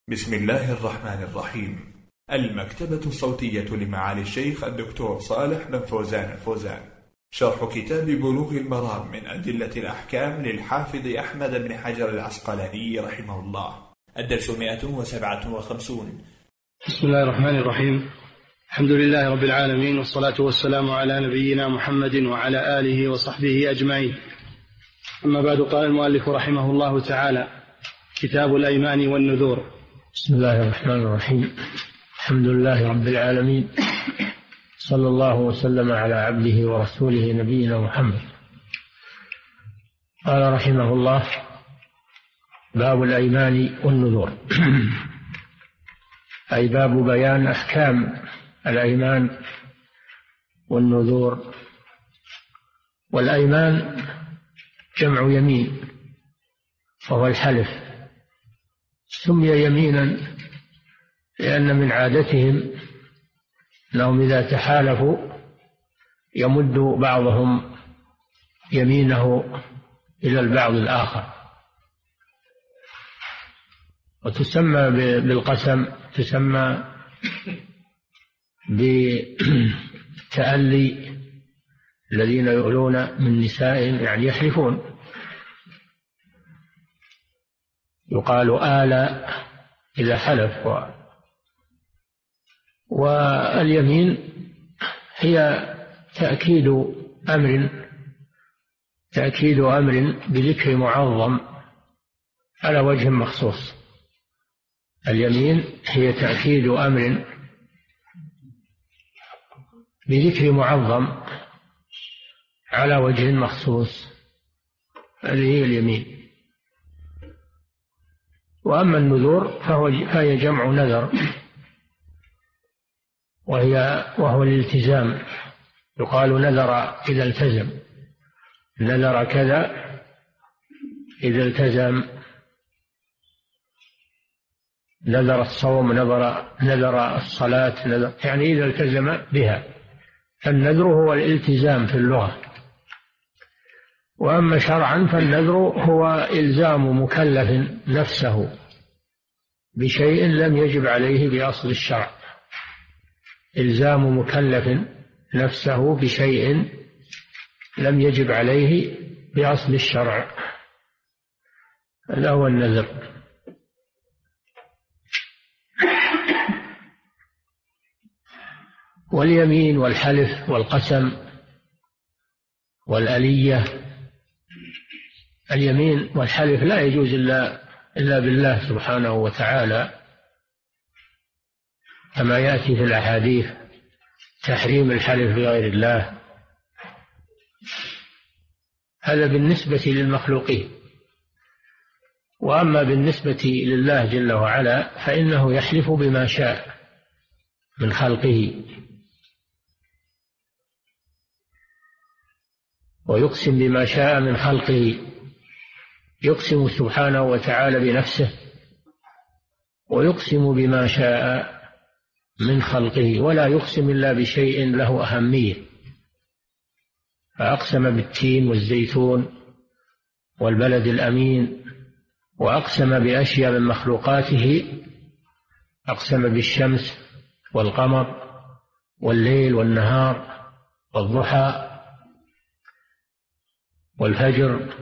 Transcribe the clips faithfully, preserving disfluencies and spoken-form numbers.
بسم الله الرحمن الرحيم. المكتبة الصوتية لمعالي الشيخ الدكتور صالح بن فوزان الفوزان، شرح كتاب بلوغ المرام من أدلة الأحكام للحافظ أحمد بن حجر العسقلاني رحمه الله، الدرس مئة وسبعة وخمسون. بسم الله الرحمن الرحيم. الحمد لله رب العالمين، والصلاة والسلام على نبينا محمد وعلى آله وصحبه أجمعين. أما بعد، قال المؤلف رحمه الله تعالى: كتاب الأيمان والنذور. بسم الله الرحمن الرحيم. الحمد لله رب العالمين، صلى الله وسلم على عبده ورسوله نبينا محمد. قال رحمه الله: باب الأيمان والنذور. أي باب بيان أحكام الأيمان والنذور. والأيمان جمع يمين، وهو الحلف. سمي يمينا لأن من عادتهم أنهم إذا تحالفوا يمد بعضهم يمينه إلى البعض الآخر. وتسمى بالقسم، تسمى بالتألي، الذين يؤلون من نسائهم يعني يحلفون، يقال آل إذا حلف. واليمين هي تأكيد أمر تأكيد أمر بذكر معظم على وجه مخصوص. اليمين هي تأكيد أمر بذكر معظم على وجه مخصوص، هذه هي اليمين. وأما النذور فهو فهي جمع نذر، وهي وهو الالتزام. يقال نذر إذا التزم، نذر كذا إذا التزم. نذر الصوم، نذر نذر الصلاة، نذر يعني إذا التزم بها. فالنذر هو الالتزام في اللغة. وأما شرعا فالنذر هو إلزام مكلف نفسه بشيء لم يجب عليه بأصل الشرع. إلزام مكلف نفسه بشيء لم يجب عليه بأصل الشرع، هذا هو النذر. واليمين والحلف والقسم والألية. اليمين والحلف لا يجوز إلا إلا بالله سبحانه وتعالى، كما يأتي في الأحاديث تحريم الحلف بغير الله. هذا بالنسبة للمخلوقين. وأما بالنسبة لله جل وعلا فإنه يحلف بما شاء من خلقه، ويقسم بما شاء من خلقه. يقسم سبحانه وتعالى بنفسه، ويقسم بما شاء من خلقه، ولا يقسم إلا بشيء له أهمية. فأقسم بالتين والزيتون والبلد الأمين، وأقسم بأشياء من مخلوقاته. أقسم بالشمس والقمر والليل والنهار والضحى والفجر.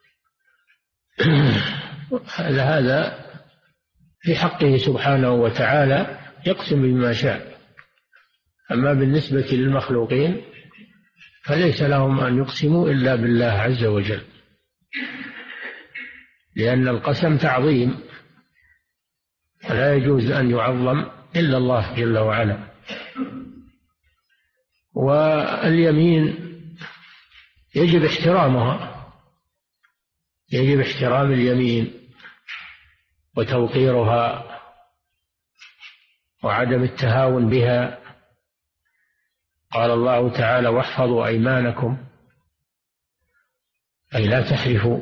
هذا هذا في حقه سبحانه وتعالى، يقسم بما شاء. أما بالنسبة للمخلوقين فليس لهم أن يقسموا إلا بالله عز وجل، لأن القسم تعظيم، فلا يجوز أن يعظم إلا الله جل وعلا. واليمين يجب احترامها، يجب احترام اليمين وتوقيرها وعدم التهاون بها. قال الله تعالى: واحفظوا أيمانكم، أي لا تحلفوا.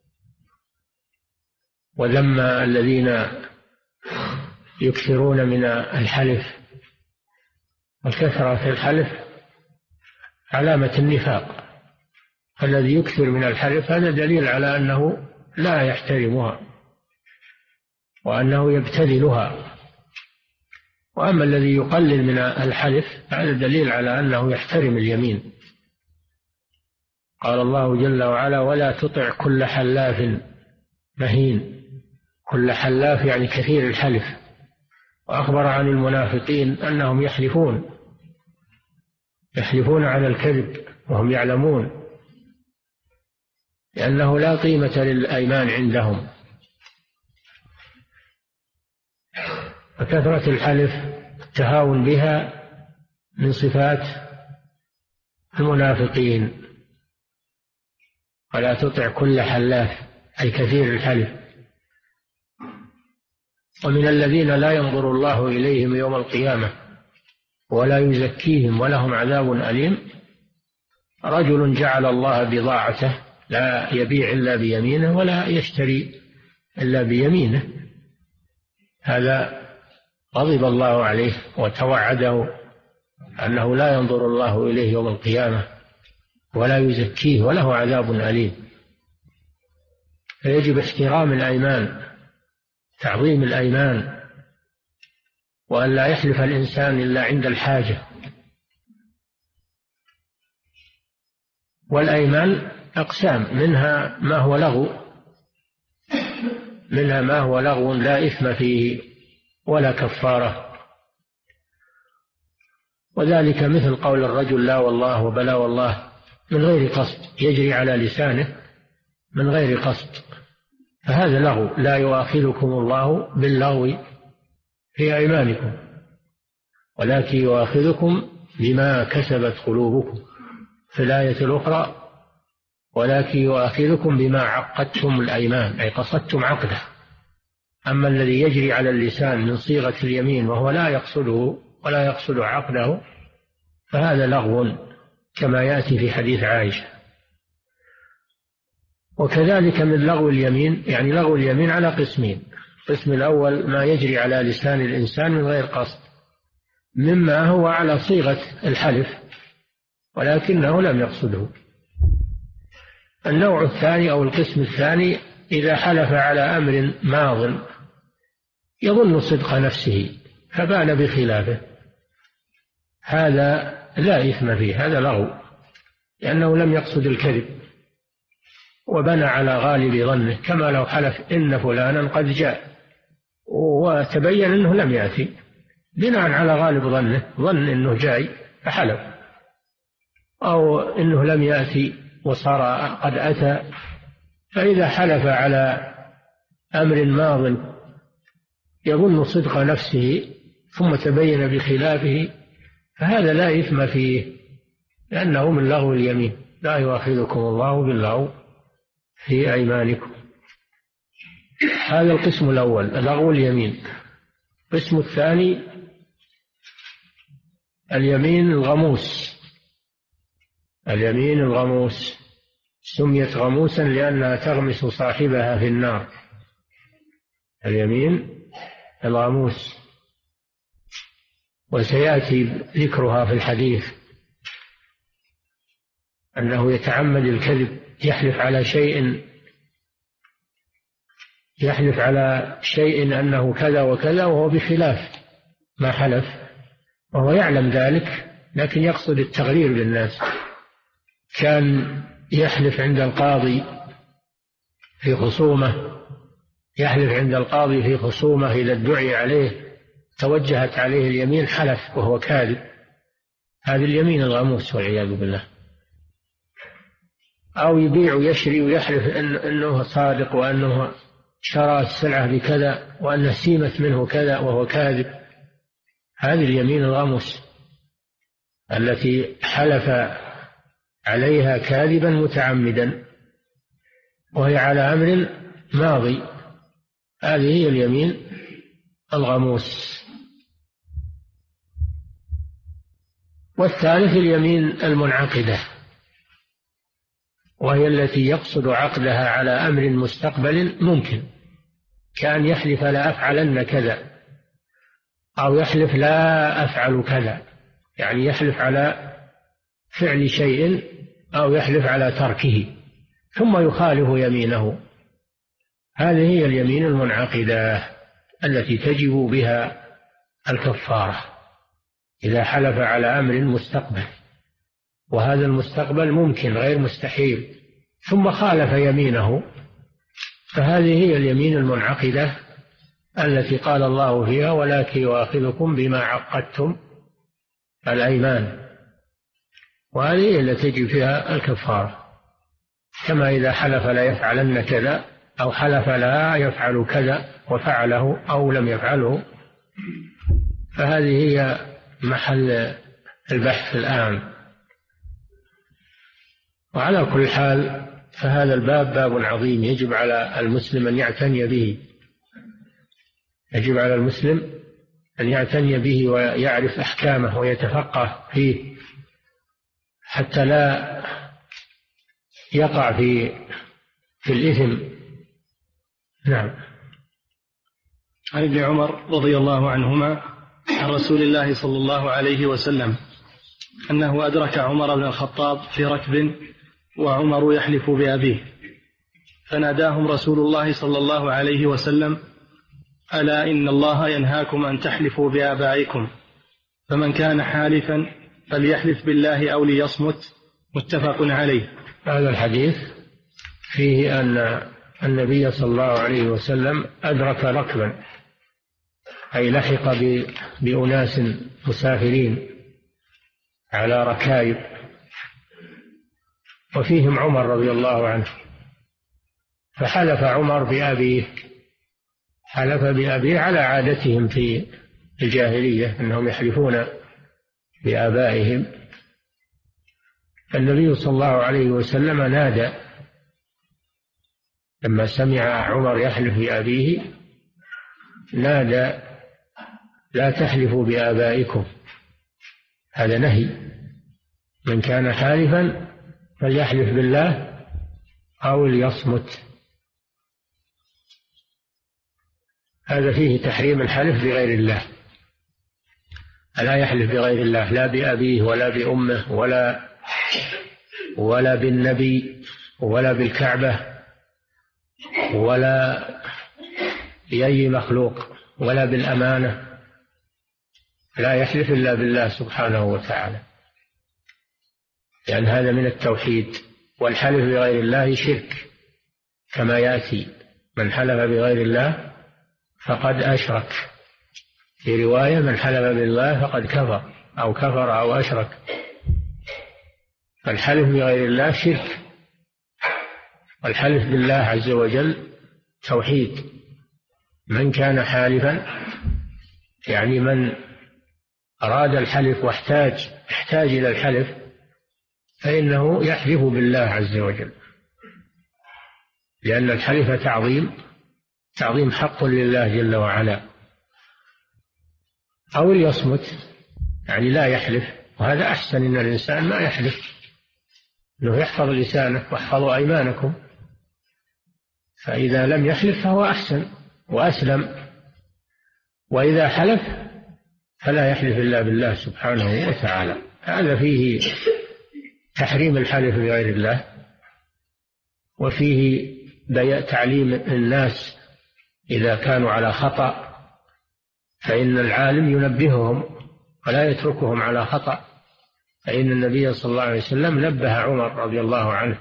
وذم الذين يكثرون من الحلف، والكثرة في الحلف علامة النفاق. الذي يكثر من الحلف هذا دليل على أنه لا يحترمها. وأنه يبتذلها. وأما الذي يقلل من الحلف هذا دليل على أنه يحترم اليمين. قال الله جل وعلا: ولا تطع كل حلاف مهين. كل حلاف يعني كثير الحلف. وأخبر عن المنافقين أنهم يحلفون يحلفون على الكذب وهم يعلمون، لأنه لا قيمة للأيمان عندهم. فكثرة الحلف التهاون بها من صفات المنافقين. ولا تطع كل حلاف أي كثير الحلف. ومن الذين لا ينظر الله إليهم يوم القيامة ولا يزكيهم ولهم عذاب أليم رجل جعل الله بضاعته لا يبيع إلا بيمينه ولا يشتري إلا بيمينه. هذا غضب الله عليه وتوعده أنه لا ينظر الله إليه يوم القيامة ولا يزكيه وله عذاب أليم. فيجب احترام الأيمان، تعظيم الأيمان، وأن لا يحلف الإنسان إلا عند الحاجة. والأيمان أقسام، منها ما هو لغو منها ما هو لغو لا إثم فيه ولا كفارة، وذلك مثل قول الرجل لا والله وبلا والله من غير قصد، يجري على لسانه من غير قصد، فهذا لغو. لا يؤاخذكم الله باللغو في أيمانكم ولكن يؤاخذكم بما كسبت قلوبكم. في الآية الأخرى ولكن يؤاخذكم بما عقدتم الأيمان أي قصدتم عقده. أما الذي يجري على اللسان من صيغة اليمين وهو لا يقصده ولا يقصد عقده فهذا لغو كما يأتي في حديث عائشة. وكذلك من لغو اليمين، يعني لغو اليمين على قسمين: القسم الأول ما يجري على لسان الإنسان من غير قصد، مما هو على صيغة الحلف ولكنه لم يقصده. النوع الثاني أو القسم الثاني إذا حلف على أمر ماض يظن صدق نفسه فبان بخلافه، هذا لا إثم فيه، هذا لغو، لأنه لم يقصد الكذب وبنى على غالب ظنه، كما لو حلف إن فلانا قد جاء وتبين أنه لم يأتي، بناء على غالب ظنه، ظن أنه جاي فحلف، أو أنه لم يأتي وصار قد أتى. فإذا حلف على أمر ماض يظن صدق نفسه ثم تبين بخلافه فهذا لا إثم فيه، لأنه من لغو اليمين. لا يؤاخذكم الله باللغو في أيمانكم. هذا القسم الأول لغو اليمين. القسم الثاني اليمين الغموس. اليمين الغموس سميت غموسا لأنها تغمس صاحبها في النار. اليمين الغموس، وسيأتي ذكرها في الحديث، أنه يتعمد الكذب، يحلف على شيء يحلف على شيء أنه كذا وكذا وهو بخلاف ما حلف، وهو يعلم ذلك لكن يقصد التغرير للناس. كان يحلف عند القاضي في خصومة يحلف عند القاضي في خصومة إذا ادعي عليه توجهت عليه اليمين حلف وهو كاذب، هذه اليمين الغموس والعياذ بالله. أو يبيع ويشري ويحلف إن أنه صادق وأنه شرى السلعة بكذا وأنه سيمت منه كذا وهو كاذب، هذه اليمين الغموس التي حلف عليها كاذبا متعمدا وهي على أمر ماضي، هذه هي اليمين الغموس. والثالث اليمين المنعقدة، وهي التي يقصد عقدها على أمر مستقبل ممكن، كان يحلف لا أفعلن كذا أو يحلف لا أفعل كذا، يعني يحلف على فعل شيء أو يحلف على تركه ثم يخالف يمينه، هذه هي اليمين المنعقدة. التي تجب بها الكفارة إذا حلف على أمر مستقبل، وهذا المستقبل ممكن غير مستحيل، ثم خالف يمينه، فهذه هي اليمين المنعقدة التي قال الله فيها ولكن يؤاخذكم بما عقدتم الأيمان، وهذه هي التي تجب فيها الكفارة. كما إذا حلف لا يفعلن كذا، أو حلف لا يفعل كذا وفعله أو لم يفعله، فهذه هي محل البحث الآن. وعلى كل حال فهذا الباب باب عظيم، يجب على المسلم أن يعتني به، يجب على المسلم أن يعتني به ويعرف أحكامه ويتفقه فيه حتى لا يقع في في الإثم. نعم. عن ابن عمر رضي الله عنهما عن رسول الله صلى الله عليه وسلم أنه أدرك عمر بن الخطاب في ركب وعمر يحلف بأبيه، فناداهم رسول الله صلى الله عليه وسلم: ألا إن الله ينهاكم أن تحلفوا بآبائكم، فمن كان حالفا فليحلف بالله أو ليصمت. متفق عليه. هذا الحديث فيه أن النبي صلى الله عليه وسلم أدرك ركبا، أي لحق بأناس مسافرين على ركائب، وفيهم عمر رضي الله عنه، فحلف عمر بأبيه، حلف بأبيه على عادتهم في الجاهلية أنهم يحلفون بآبائهم. النبي صلى الله عليه وسلم نادى لما سمع عمر يحلف بأبيه، نادى: لا تحلفوا بآبائكم، هذا نهي. من كان حالفا فليحلف بالله أو ليصمت. هذا فيه تحريم الحلف بغير الله، لا يحلف بغير الله، لا بأبيه ولا بأمه ولا ولا بالنبي ولا بالكعبة ولا بأي مخلوق ولا بالأمانة، لا يحلف إلا بالله سبحانه وتعالى، لأن هذا من التوحيد. والحلف بغير الله شرك كما يأتي: من حلف بغير الله فقد أشرك، في رواية: من حلف بالله فقد كفر، أو كفر أو أشرك. فالحلف بغير الله شرك، والحلف بالله عز وجل توحيد. من كان حالفا يعني من أراد الحلف واحتاج احتاج إلى الحلف فإنه يحلف بالله عز وجل، لأن الحلف تعظيم تعظيم حق لله جل وعلا. أو ليصمت يعني لا يحلف، وهذا أحسن، إن الإنسان ما يحلف، أنه يحفظ لسانه واحفظوا أيمانكم، فإذا لم يحلف فهو أحسن وأسلم. وإذا حلف فلا يحلف إلا بالله سبحانه وتعالى. هذا فيه تحريم الحلف بغير الله، وفيه تعليم الناس إذا كانوا على خطأ فإن العالم ينبههم ولا يتركهم على خطأ، فإن النبي صلى الله عليه وسلم نبه عمر رضي الله عنه.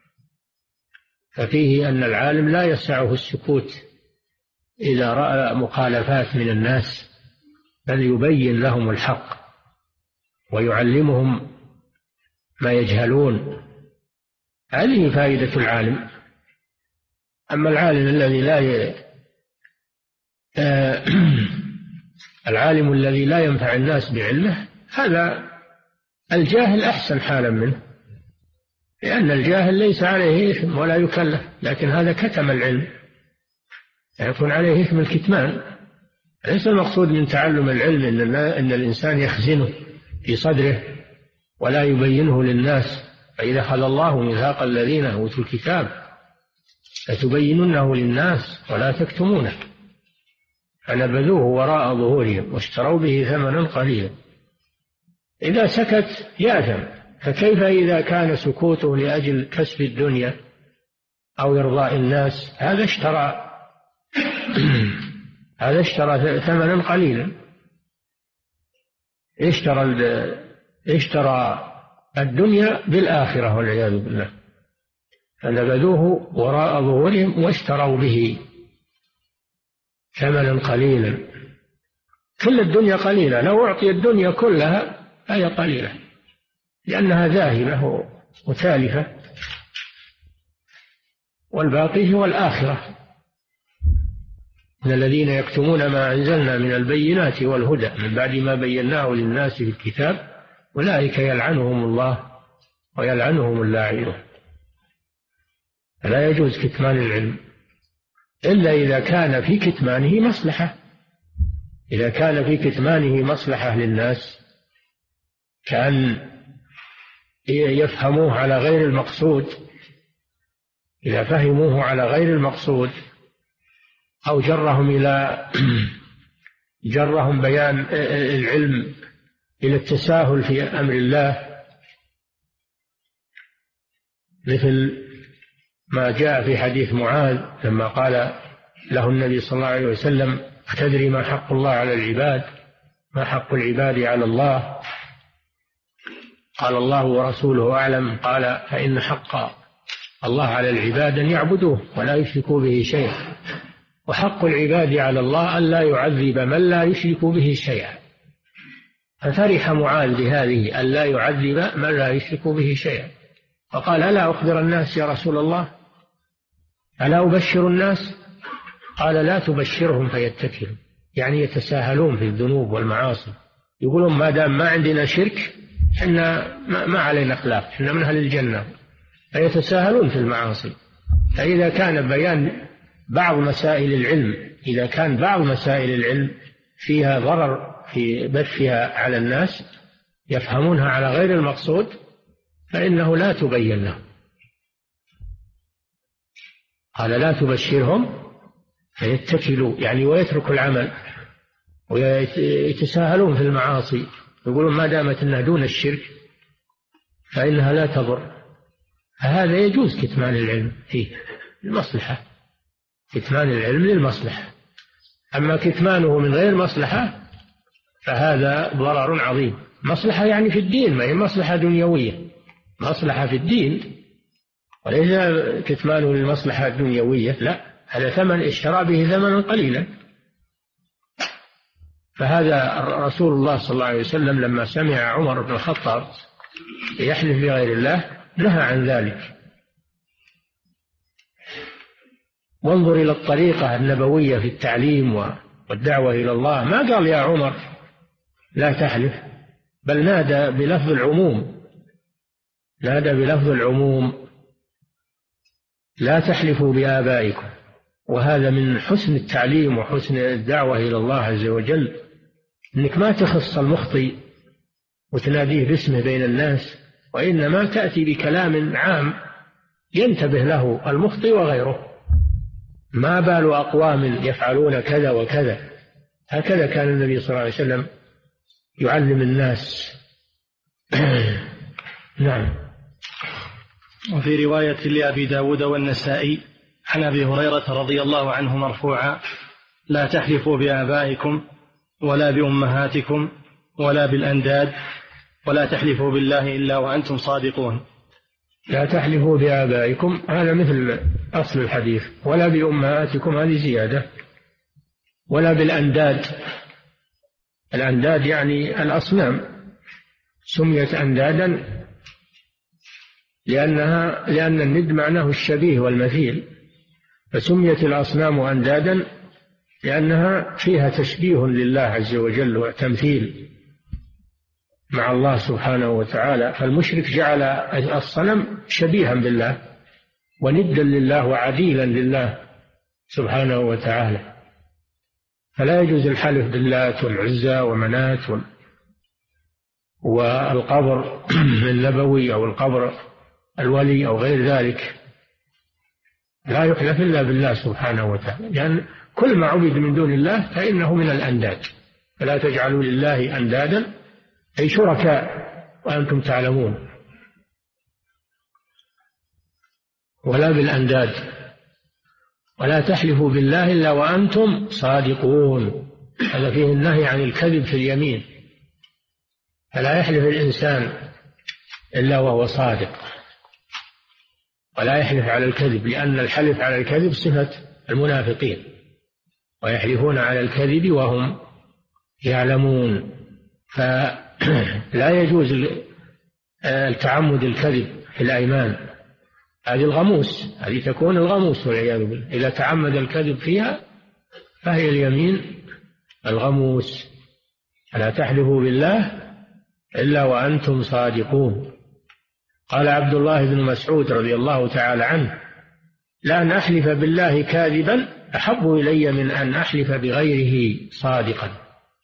ففيه أن العالم لا يسعه السكوت إذا رأى مخالفات من الناس، بل يبين لهم الحق ويعلمهم ما يجهلون. هذه فائدة العالم. أما العالم الذي لا ي... آه... العالم الذي لا ينفع الناس بعلمه، هذا الجاهل أحسن حالا منه، لأن الجاهل ليس عليه إثم ولا يكلف، لكن هذا كتم العلم، يكون عليه إثم الكتمان. ليس المقصود من تعلم العلم إن, إن الإنسان يخزنه في صدره ولا يبينه للناس. فإذا أخذ الله ميثاق الذين أوتوا الكتاب لتبيننه للناس ولا تكتمونه، فنبذوه وراء ظهورهم واشتروا به ثمنا قليلا. إذا سكت يأثم، فكيف إذا كان سكوته لأجل كسب الدنيا أو إرضاء الناس؟ هذا اشترى هذا اشترى ثمنا قليلا، اشترى اشترى الدنيا بالآخرة والعياذ بالله، فنبذوه وراء ظهورهم واشتروا به ثمنا قليلا. كل الدنيا قليلة، لو أعطي الدنيا كلها فهي قليلة لأنها ذاهبة وتالفة، والباقي هو الآخرة. من الذين يكتمون ما أنزلنا من البينات والهدى من بعد ما بيناه للناس في الكتاب أولئك يلعنهم الله ويلعنهم اللاعنون. لا يجوز كتمان العلم إلا إذا كان في كتمانه مصلحة، إذا كان في كتمانه مصلحة للناس كأن يفهموه على غير المقصود، إذا فهموه على غير المقصود أو جرهم إلى جرهم بيان العلم إلى التساهل في أمر الله، مثل ما جاء في حديث معاذ لما قال له النبي صلى الله عليه وسلم: أتدري ما حق الله على العباد؟ ما حق العباد على الله؟ قال: الله ورسوله أعلم. قال: فإن حق الله على العباد أن يعبدوه ولا يشركوا به شيئا، وحق العباد على الله أن لا يعذب من لا يشرك به شيئا. ففرح معاذ بهذه أن لا يعذب من لا يشرك به شيئا، فقال: ألا أخبر الناس يا رسول الله؟ ألا أبشر الناس؟ قال: لا تبشرهم فيتكلوا، يعني يتساهلون في الذنوب والمعاصي، يقولون ما دام ما عندنا شرك إحنا ما علينا خلاف، إحنا من أهل الجنة، فيتساهلون في المعاصي. فإذا كان بيان بعض مسائل العلم، إذا كان بعض مسائل العلم فيها ضرر في بثها على الناس يفهمونها على غير المقصود فإنه لا تبين لهم. قال: لا تبشرهم فيتكلوا، يعني ويتركوا العمل ويتساهلون في المعاصي، يقولون ما دامت انها دون الشرك فإنها لا تضر. فهذا يجوز كتمان العلم فيه المصلحة، كتمان العلم للمصلحة. أما كتمانه من غير مصلحة فهذا ضرر عظيم. مصلحة يعني في الدين، ما هي مصلحة دنيوية، مصلحة في الدين، وليس كتمانه للمصلحة الدنيوية، لا، هذا ثمن اشترى به ثمنا قليلا. فهذا رسول الله صلى الله عليه وسلم لما سمع عمر بن الخطاب يحلف بغير الله نهى عن ذلك. وانظر إلى الطريقة النبوية في التعليم والدعوة إلى الله، ما قال يا عمر لا تحلف، بل نادى بلفظ العموم، نادى بلفظ العموم: لا تحلفوا بآبائكم. وهذا من حسن التعليم وحسن الدعوة إلى الله عز وجل، أنك ما تخص المخطئ وتناديه باسمه بين الناس، وإنما تأتي بكلام عام ينتبه له المخطئ وغيره. ما بال أقوام يفعلون كذا وكذا، هكذا كان النبي صلى الله عليه وسلم يعلم الناس. نعم. وفي رواية لأبي داود والنسائي عن أبي هريرة رضي الله عنه مرفوعا: لا تحلفوا بآبائكم ولا بأمهاتكم ولا بالأنداد ولا تحلفوا بالله إلا وأنتم صادقون. لا تحلفوا بآبائكم هذا مثل أصل الحديث، ولا بأمهاتكم هذه زيادة، ولا بالأنداد. الأنداد يعني الأصنام، سميت أندادا لأنها لأن الند معناه الشبيه والمثيل، فسميت الأصنام أندادا لأنها فيها تشبيه لله عز وجل وتمثيل مع الله سبحانه وتعالى. فالمشرك جعل الصنم شبيها بالله وندا لله وعديلا لله سبحانه وتعالى. فلا يجوز الحلف باللات والعزى ومنات والقبر النبوي أو القبر الولي أو غير ذلك، لا يحلف إلا بالله سبحانه وتعالى، لأن يعني كل ما عبد من دون الله فإنه من الأنداد. فلا تجعلوا لله أندادا أي شركاء وأنتم تعلمون، ولا بالأنداد. ولا تحلفوا بالله إلا وأنتم صادقون. هذا فيه النهي عن الكذب في اليمين، فلا يحلف الإنسان إلا وهو صادق، ولا يحلف على الكذب، لأن الحلف على الكذب صفة المنافقين، ويحلفون على الكذب وهم يعلمون. فلا يجوز التعمد الكذب في الأيمان، هذه الغموس، هذه تكون الغموس والعياذ بالله. إذا تعمد الكذب فيها فهي اليمين الغموس. فلا تحلفوا بالله إلا وأنتم صادقون. قال عبد الله بن مسعود رضي الله تعالى عنه: لأن أحلف بالله كاذبا أحب إلي من أن أحلف بغيره صادقا.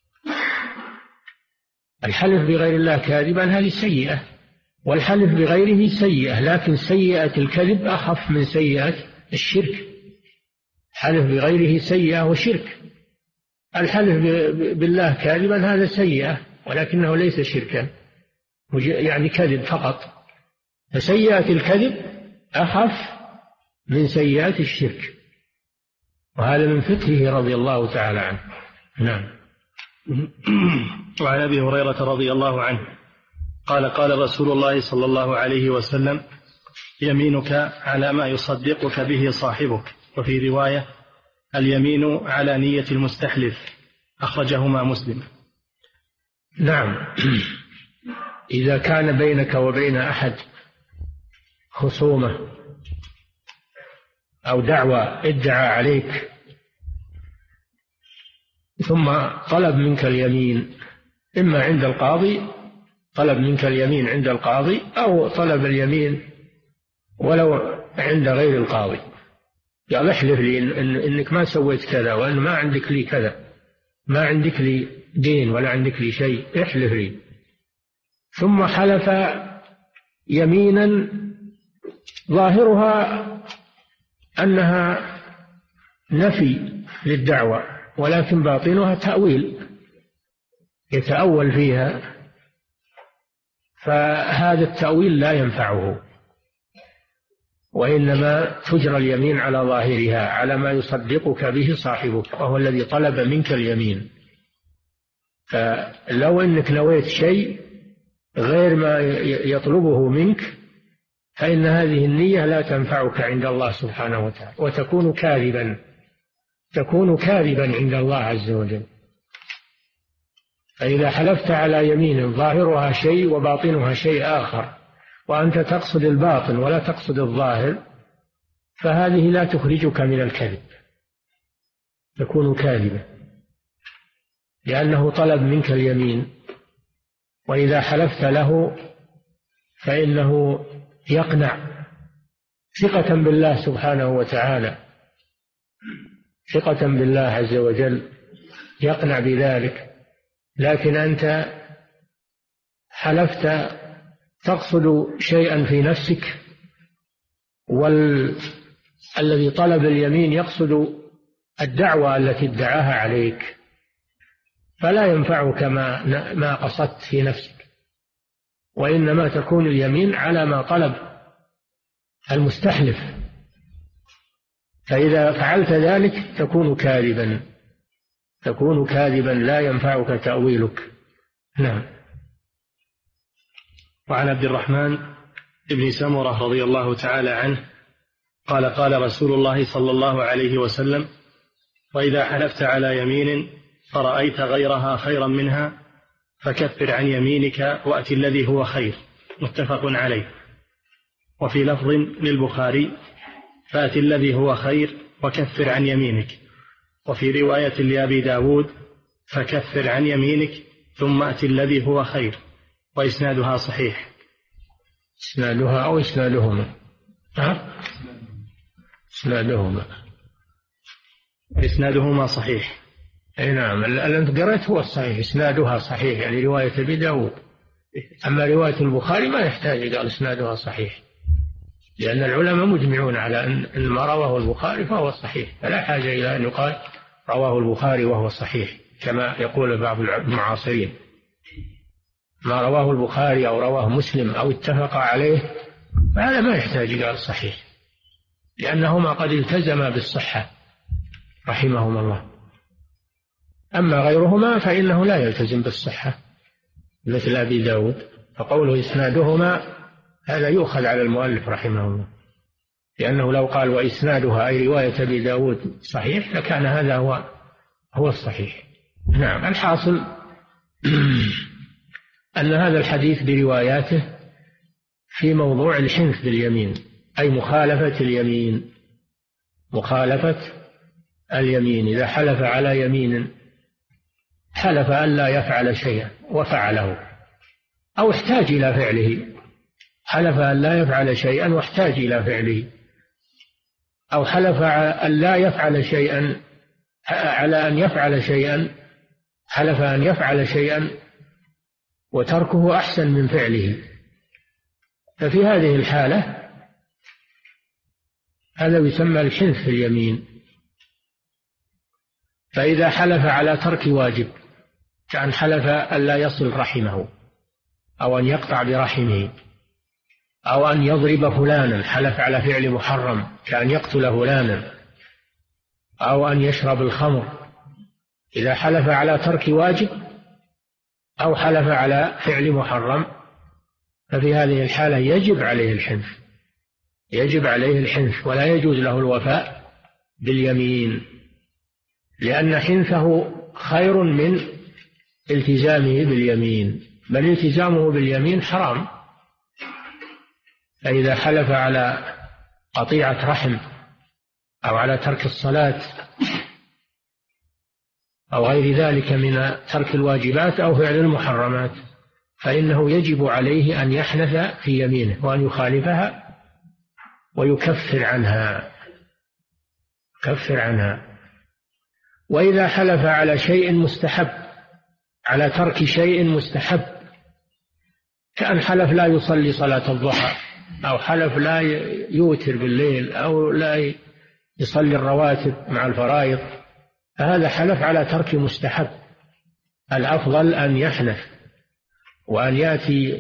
الحلف بغير الله كاذبا هذه سيئة، والحلف بغيره سيئة، لكن سيئة الكذب أخف من سيئة الشرك. الحلف بغيره سيئة وشرك. الحلف بالله كاذبا هذا سيئة، ولكنه ليس شركا، يعني كذب فقط. فسيئة الكذب أخف من سيئات الشرك، وهذا من فقهه رضي الله تعالى عنه. نعم. وعن أبي هريرة رضي الله عنه قال: قال رسول الله صلى الله عليه وسلم: يمينك على ما يصدقك به صاحبك. وفي رواية: اليمين على نية المستحلف. أخرجهما مسلم. نعم. إذا كان بينك وبين أحد خصومة أو دعوة ادعى عليك، ثم طلب منك اليمين، إما عند القاضي، طلب منك اليمين عند القاضي، أو طلب اليمين ولو عند غير القاضي، قال: احلف لي إن إنك ما سويت كذا، وأن ما عندك لي كذا، ما عندك لي دين ولا عندك لي شيء، احلف لي. ثم حلف يمينا ظاهرها أنها نفي للدعوة، ولكن باطنها تأويل، يتأول فيها، فهذا التأويل لا ينفعه، وإنما تجرى اليمين على ظاهرها، على ما يصدقك به صاحبك، وهو الذي طلب منك اليمين. فلو أنك نويت شيء غير ما يطلبه منك، فإن هذه النية لا تنفعك عند الله سبحانه وتعالى، وتكون كاذبا، تكون كاذبا عند الله عز وجل. فإذا حلفت على يمين ظاهرها شيء وباطنها شيء آخر، وأنت تقصد الباطن ولا تقصد الظاهر، فهذه لا تخرجك من الكذب، تكون كاذبا، لأنه طلب منك اليمين. وإذا حلفت له فإنه يقنع ثقة بالله سبحانه وتعالى، ثقة بالله عز وجل، يقنع بذلك. لكن أنت حلفت تقصد شيئا في نفسك، والذي طلب اليمين يقصد الدعوة التي ادعاها عليك، فلا ينفعك ما ما قصدت في نفسك، وإنما تكون اليمين على ما طلب المستحلف. فإذا فعلت ذلك تكون كاذبا، تكون كاذبا لا ينفعك تأويلك. نعم. وعن عبد الرحمن بن سمرة رضي الله تعالى عنه قال: قال رسول الله صلى الله عليه وسلم: وإذا حلفت على يمين فرأيت غيرها خيرا منها فكفر عن يمينك وأت الذي هو خير. متفق عليه. وفي لفظ للبخاري: فأت الذي هو خير وكفر عن يمينك. وفي رواية لأبي داود: فكفر عن يمينك ثم أت الذي هو خير. وإسنادها صحيح. إسنادها أو إسنادهما؟ ها؟ إسنادهما. إسنادهما صحيح. أي نعم، اللي أنت قرأت هو الصحيح، إسنادها صحيح، يعني رواية أبي داود. أما رواية البخاري ما يحتاج قال إسنادها صحيح، لأن العلماء مجمعون على أن ما رواه البخاري فهو صحيح، فلا حاجة إلى أن يقال رواه البخاري وهو صحيح كما يقول بعض المعاصرين. ما رواه البخاري أو رواه مسلم أو اتفق عليه فهذا ما يحتاج قال صحيح، لأنهما قد التزما بالصحة رحمهما الله. أما غيرهما فإنه لا يلتزم بالصحة مثل أبي داود، فقوله إسنادهما هذا يؤخذ على المؤلف رحمه الله، لأنه لو قال وإسنادها أي رواية أبي داود صحيح لكان هذا هو هو الصحيح. نعم. الحاصل أن هذا الحديث برواياته في موضوع الحنث باليمين، أي مخالفة اليمين، مخالفة اليمين. إذا حلف على يمين، حلف أن لا يفعل شيئا وفعله، أو احتاج إلى فعله، حلف أن لا يفعل شيئا واحتاج إلى فعله، أو حلف أن لا يفعل شيئا على أن يفعل شيئا، حلف أن يفعل شيئا وتركه أحسن من فعله، ففي هذه الحالة هذا يسمى الحنث في اليمين. فإذا حلف على ترك واجب، كأن حلف أن لا يصل رحمه، أو أن يقطع برحمه، أو أن يضرب فلانا، حلف على فعل محرم كأن يقتل فلانا، أو أن يشرب الخمر. إذا حلف على ترك واجب أو حلف على فعل محرم ففي هذه الحالة يجب عليه الحنث، يجب عليه الحنث، ولا يجوز له الوفاء باليمين، لأن حنثه خير من التزامه باليمين، بل التزامه باليمين حرام. فإذا حلف على قطيعة رحم أو على ترك الصلاة أو غير ذلك من ترك الواجبات أو فعل المحرمات فإنه يجب عليه أن يحنث في يمينه وأن يخالفها ويكفر عنها، يكفر عنها. وإذا حلف على شيء مستحب، على ترك شيء مستحب، كأن حلف لا يصلي صلاة الضحى، أو حلف لا يوتر بالليل، أو لا يصلي الرواتب مع الفرائض، فهذا حلف على ترك مستحب. الأفضل أن يحنث وأن يأتي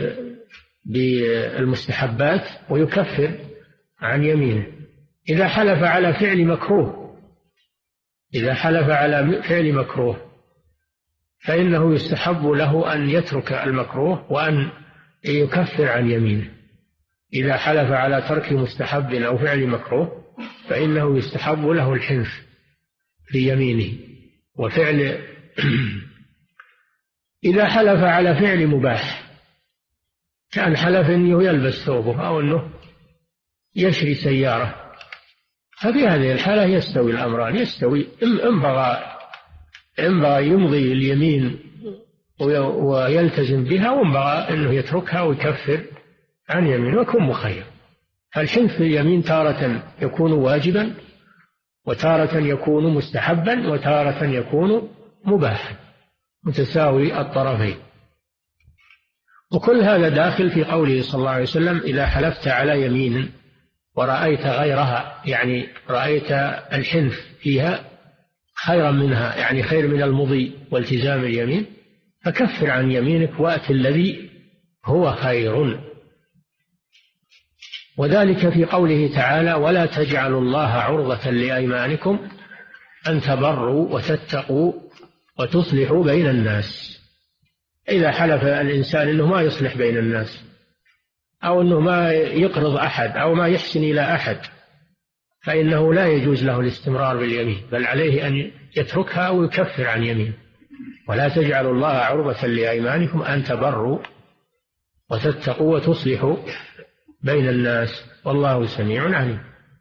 بالمستحبات ويكفر عن يمينه. إذا حلف على فعل مكروه، إذا حلف على فعل مكروه فإنه يستحب له أن يترك المكروه وأن يكفر عن يمينه. إذا حلف على ترك مستحب أو فعل مكروه فإنه يستحب له الحنث في يمينه وفعل. إذا حلف على فعل مباح، كان حلف أنه يلبس ثوبه أو أنه يشري سيارة، ففي هذه الحالة يستوي الأمران، يستوي إن بغى إن بغى يمضي اليمين ويلتزم بها، وإن بغى أنه يتركها ويكفر عن يمين ويكون مخير. فالحنث في اليمين تارة يكون واجبا، وتارة يكون مستحبا، وتارة يكون مباحا، متساوي الطرفين. وكل هذا داخل في قوله صلى الله عليه وسلم: إذا حلفت على يمين ورأيت غيرها، يعني رأيت الحنث فيها خيرا منها، يعني خير من المضي والتزام اليمين، فكفر عن يمينك وأت الذي هو خير. وذلك في قوله تعالى: ولا تجعلوا الله عرضة لأيمانكم أن تبروا وتتقوا وتصلحوا بين الناس. إذا حلف الإنسان أنه ما يصلح بين الناس، أو أنه ما يقرض أحد، أو ما يحسن إلى أحد، فإنه لا يجوز له الاستمرار باليمين، بل عليه أن يتركها أو يكفر عن يمين. ولا تجعلوا الله عرضة لأيمانكم أن تبروا وتتقوا وتصلحوا بين الناس والله سميع عليم.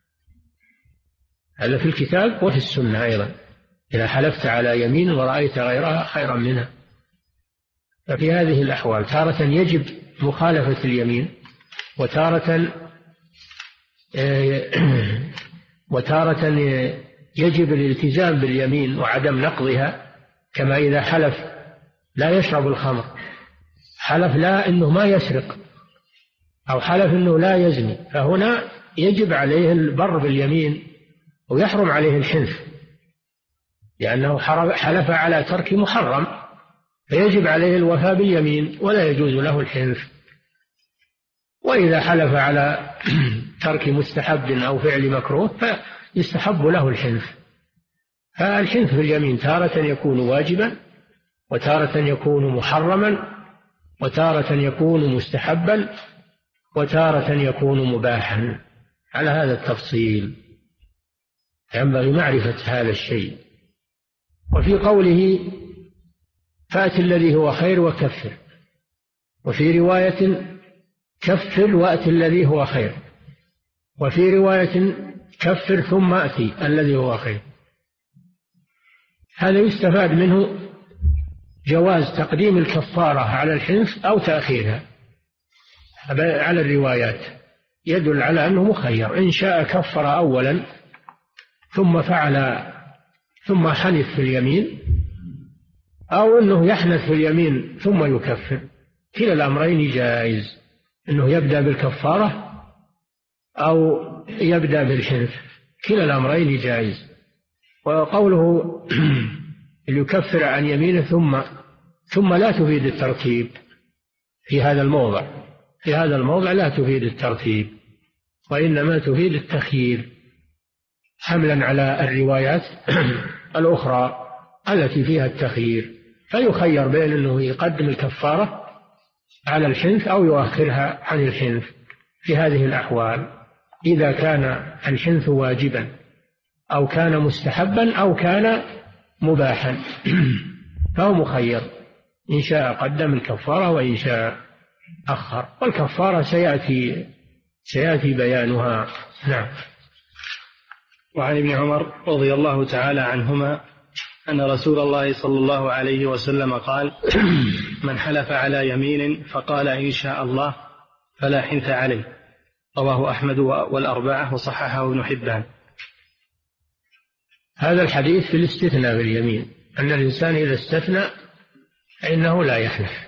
هذا في الكتاب وفي السنة أيضا: إذا حلفت على يمين ورأيت غيرها خيرا منها. ففي هذه الأحوال تارة يجب مخالفة اليمين، وتارة وتارة يجب الالتزام باليمين وعدم نقضها، كما إذا حلف لا يشرب الخمر، حلف لا إنه ما يسرق، أو حلف إنه لا يزني، فهنا يجب عليه البر باليمين ويحرم عليه الحنث، لأنه حلف على ترك محرم، فيجب عليه الوفاء باليمين ولا يجوز له الحنث. وإذا حلف على ترك مستحب أو فعل مكروه فيستحب له الحنث. فالحنث في اليمين تارة يكون واجبا، وتارة يكون محرما، وتارة يكون مستحبا، وتارة يكون مباحا، على هذا التفصيل ينبغي معرفة هذا الشيء. وفي قوله فأت الذي هو خير وكفر، وفي رواية كفر وأت الذي هو خير، وفي رواية كفر ثم أتي الذي هو خير. هذا يستفاد منه جواز تقديم الكفارة على الحنث أو تأخيرها على الروايات، يدل على أنه مخير، إن شاء كفر أولا ثم فعل ثم حنث في اليمين، أو أنه يحنث في اليمين ثم يكفر، كلا الأمرين جائز، أنه يبدأ بالكفارة أو يبدأ بالحنث، كلا الأمرين جائز. وقوله ليكفر عن يمينه ثم ثم لا تفيد الترتيب في هذا الموضع، في هذا الموضع لا تفيد الترتيب، وإنما تفيد التخيير، حملا على الروايات الأخرى التي فيها التخيير، فيخير بين أنه يقدم الكفارة على الحنث أو يؤخرها عن الحنث في هذه الأحوال، إذا كان الحنث واجبا أو كان مستحبا أو كان مباحا فهو مخير، إن شاء قدم الكفارة وإن شاء أخر، والكفارة سيأتي سيأتي بيانها. نعم. وعن ابن عمر رضي الله تعالى عنهما أن رسول الله صلى الله عليه وسلم قال من حلف على يمين فقال إن شاء الله فلا حنث عليه، رواه أحمد والأربعة وصححه ابن حبان. هذا الحديث في الاستثناء باليمين، أن الإنسان إذا استثنى فإنه لا يحلف،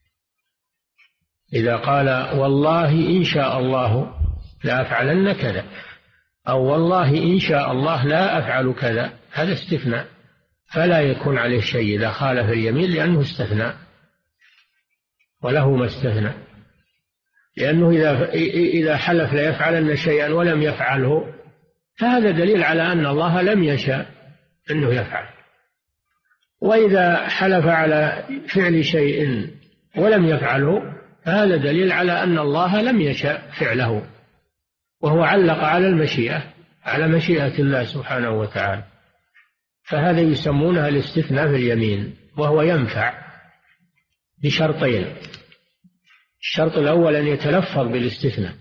إذا قال والله إن شاء الله لا أفعلن كذا، أو والله إن شاء الله لا أفعل كذا، هذا استثناء، فلا يكون عليه شيء إذا خالف اليمين، لأنه استثنى وله ما استثنى، لأنه إذا إذا حلف لا يفعلن شيئا ولم يفعله فهذا دليل على أن الله لم يشاء أنه يفعل، وإذا حلف على فعل شيء ولم يفعله فهذا دليل على أن الله لم يشاء فعله، وهو علق على المشيئة على مشيئة الله سبحانه وتعالى، فهذا يسمونها الاستثناء في اليمين، وهو ينفع بشرطين. الشرط الأول أن يتلفظ بالاستثناء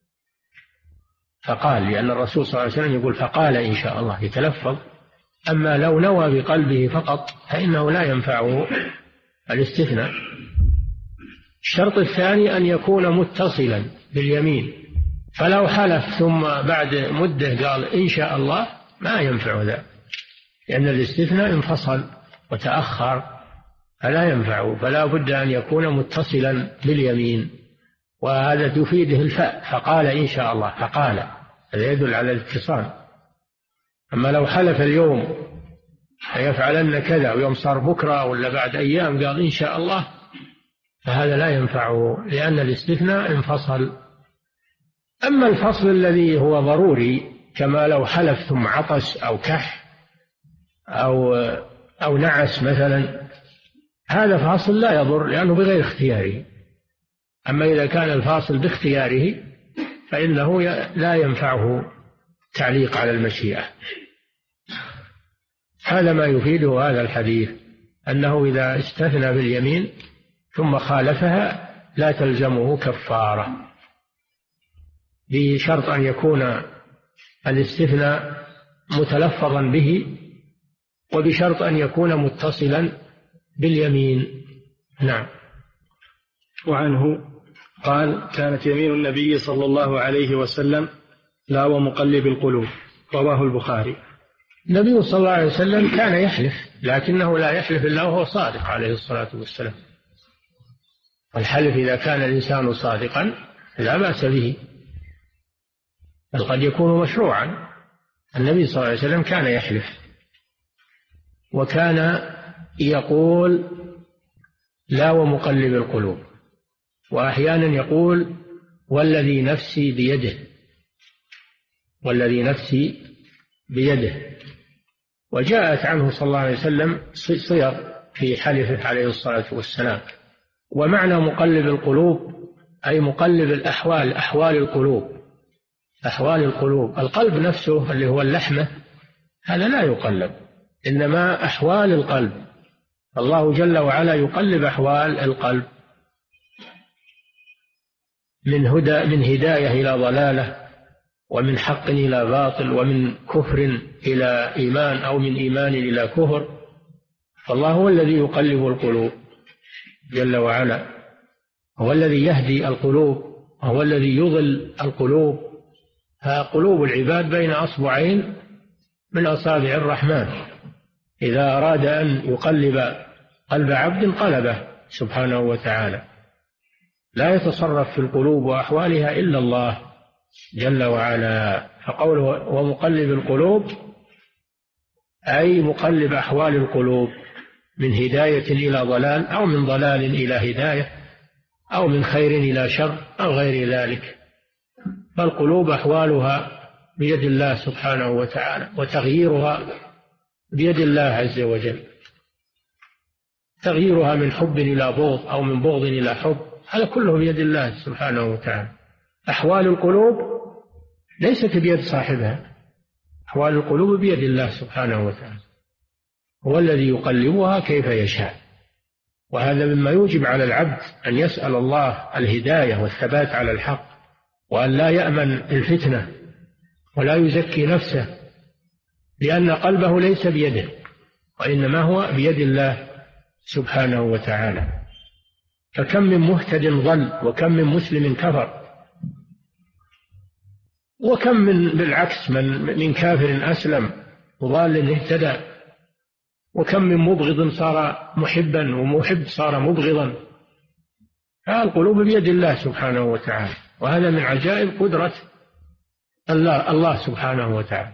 فقال، لأن الرسول صلى الله عليه وسلم يقول فقال إن شاء الله، يتلفظ، أما لو نوى بقلبه فقط فإنه لا ينفعه الاستثناء. الشرط الثاني أن يكون متصلا باليمين، فلو حلف ثم بعد مدة قال إن شاء الله ما ينفع ذا، لأن الاستثناء انفصل وتأخر فلا ينفعه، فلا بد أن يكون متصلا باليمين، وهذا تفيده الفاء، فقال إن شاء الله، فقال، هذا يدل على الاتصال. أما لو حلف اليوم يفعلن كذا ويوم صار بكرة ولا بعد أيام قال إن شاء الله فهذا لا ينفعه، لأن الاستثناء انفصل. أما الفصل الذي هو ضروري، كما لو حلف ثم عطس أو كح أو أو نعس مثلا، هذا فاصل لا يضر لأنه بغير اختياره. أما إذا كان الفاصل باختياره فإنه لا ينفعه تعليق على المشيئة. هذا ما يفيده هذا الحديث، أنه إذا استثنى باليمين ثم خالفها لا تلزمه كفارة، بشرط أن يكون الاستثناء متلفظا به، وبشرط أن يكون متصلا باليمين. نعم. وعنه قال كانت يمين النبي صلى الله عليه وسلم لا ومقلب القلوب، رواه البخاري. النبي صلى الله عليه وسلم كان يحلف، لكنه لا يحلف إلا وهو صادق عليه الصلاة والسلام، والحلف إذا كان الإنسان صادقا لا بأس به، بل قد يكون مشروعا. النبي صلى الله عليه وسلم كان يحلف، وكان يقول لا ومقلب القلوب، وأحيانا يقول والذي نفسي بيده، والذي نفسي بيده. وجاءت عنه صلى الله عليه وسلم صيغ في حلفه عليه الصلاة والسلام. ومعنى مقلب القلوب أي مقلب الأحوال، أحوال القلوب، أحوال القلوب. القلب نفسه اللي هو اللحمة هذا لا يقلب، إنما أحوال القلب. الله جل وعلا يقلب أحوال القلب من هدى من هداية إلى ضلالة، ومن حق إلى باطل، ومن كفر إلى إيمان، أو من إيمان إلى كفر. فالله هو الذي يقلب القلوب جل وعلا، هو الذي يهدي القلوب، هو الذي يضل القلوب. فقلوب العباد بين أصبعين من أصابع الرحمن، إذا أراد أن يقلب قلب عبد قلبه سبحانه وتعالى. لا يتصرف في القلوب وأحوالها إلا الله جل وعلا. فقوله ومقلب القلوب أي مقلب أحوال القلوب من هداية إلى ضلال، أو من ضلال إلى هداية، أو من خير إلى شر، أو غير ذلك. فالقلوب أحوالها بيد الله سبحانه وتعالى، وتغييرها بيد الله عز وجل. تغييرها من حب إلى بغض، أو من بغض إلى حب، هذا كله بيد الله سبحانه وتعالى. أحوال القلوب ليست بيد صاحبها، أحوال القلوب بيد الله سبحانه وتعالى، هو الذي يقلبها كيف يشاء. وهذا مما يوجب على العبد أن يسأل الله الهداية والثبات على الحق، وأن لا يأمن الفتنة ولا يزكي نفسه، لأن قلبه ليس بيده، وإنما هو بيد الله سبحانه وتعالى. فكم من مهتد ضل، وكم من مسلم كفر، وكم من بالعكس من من كافر أسلم وضال اهتدى، وكم من مبغض صار محبا، ومحب صار مبغضا. فالقلوب بيد الله سبحانه وتعالى، وهذا من عجائب قدرة الله, الله سبحانه وتعالى.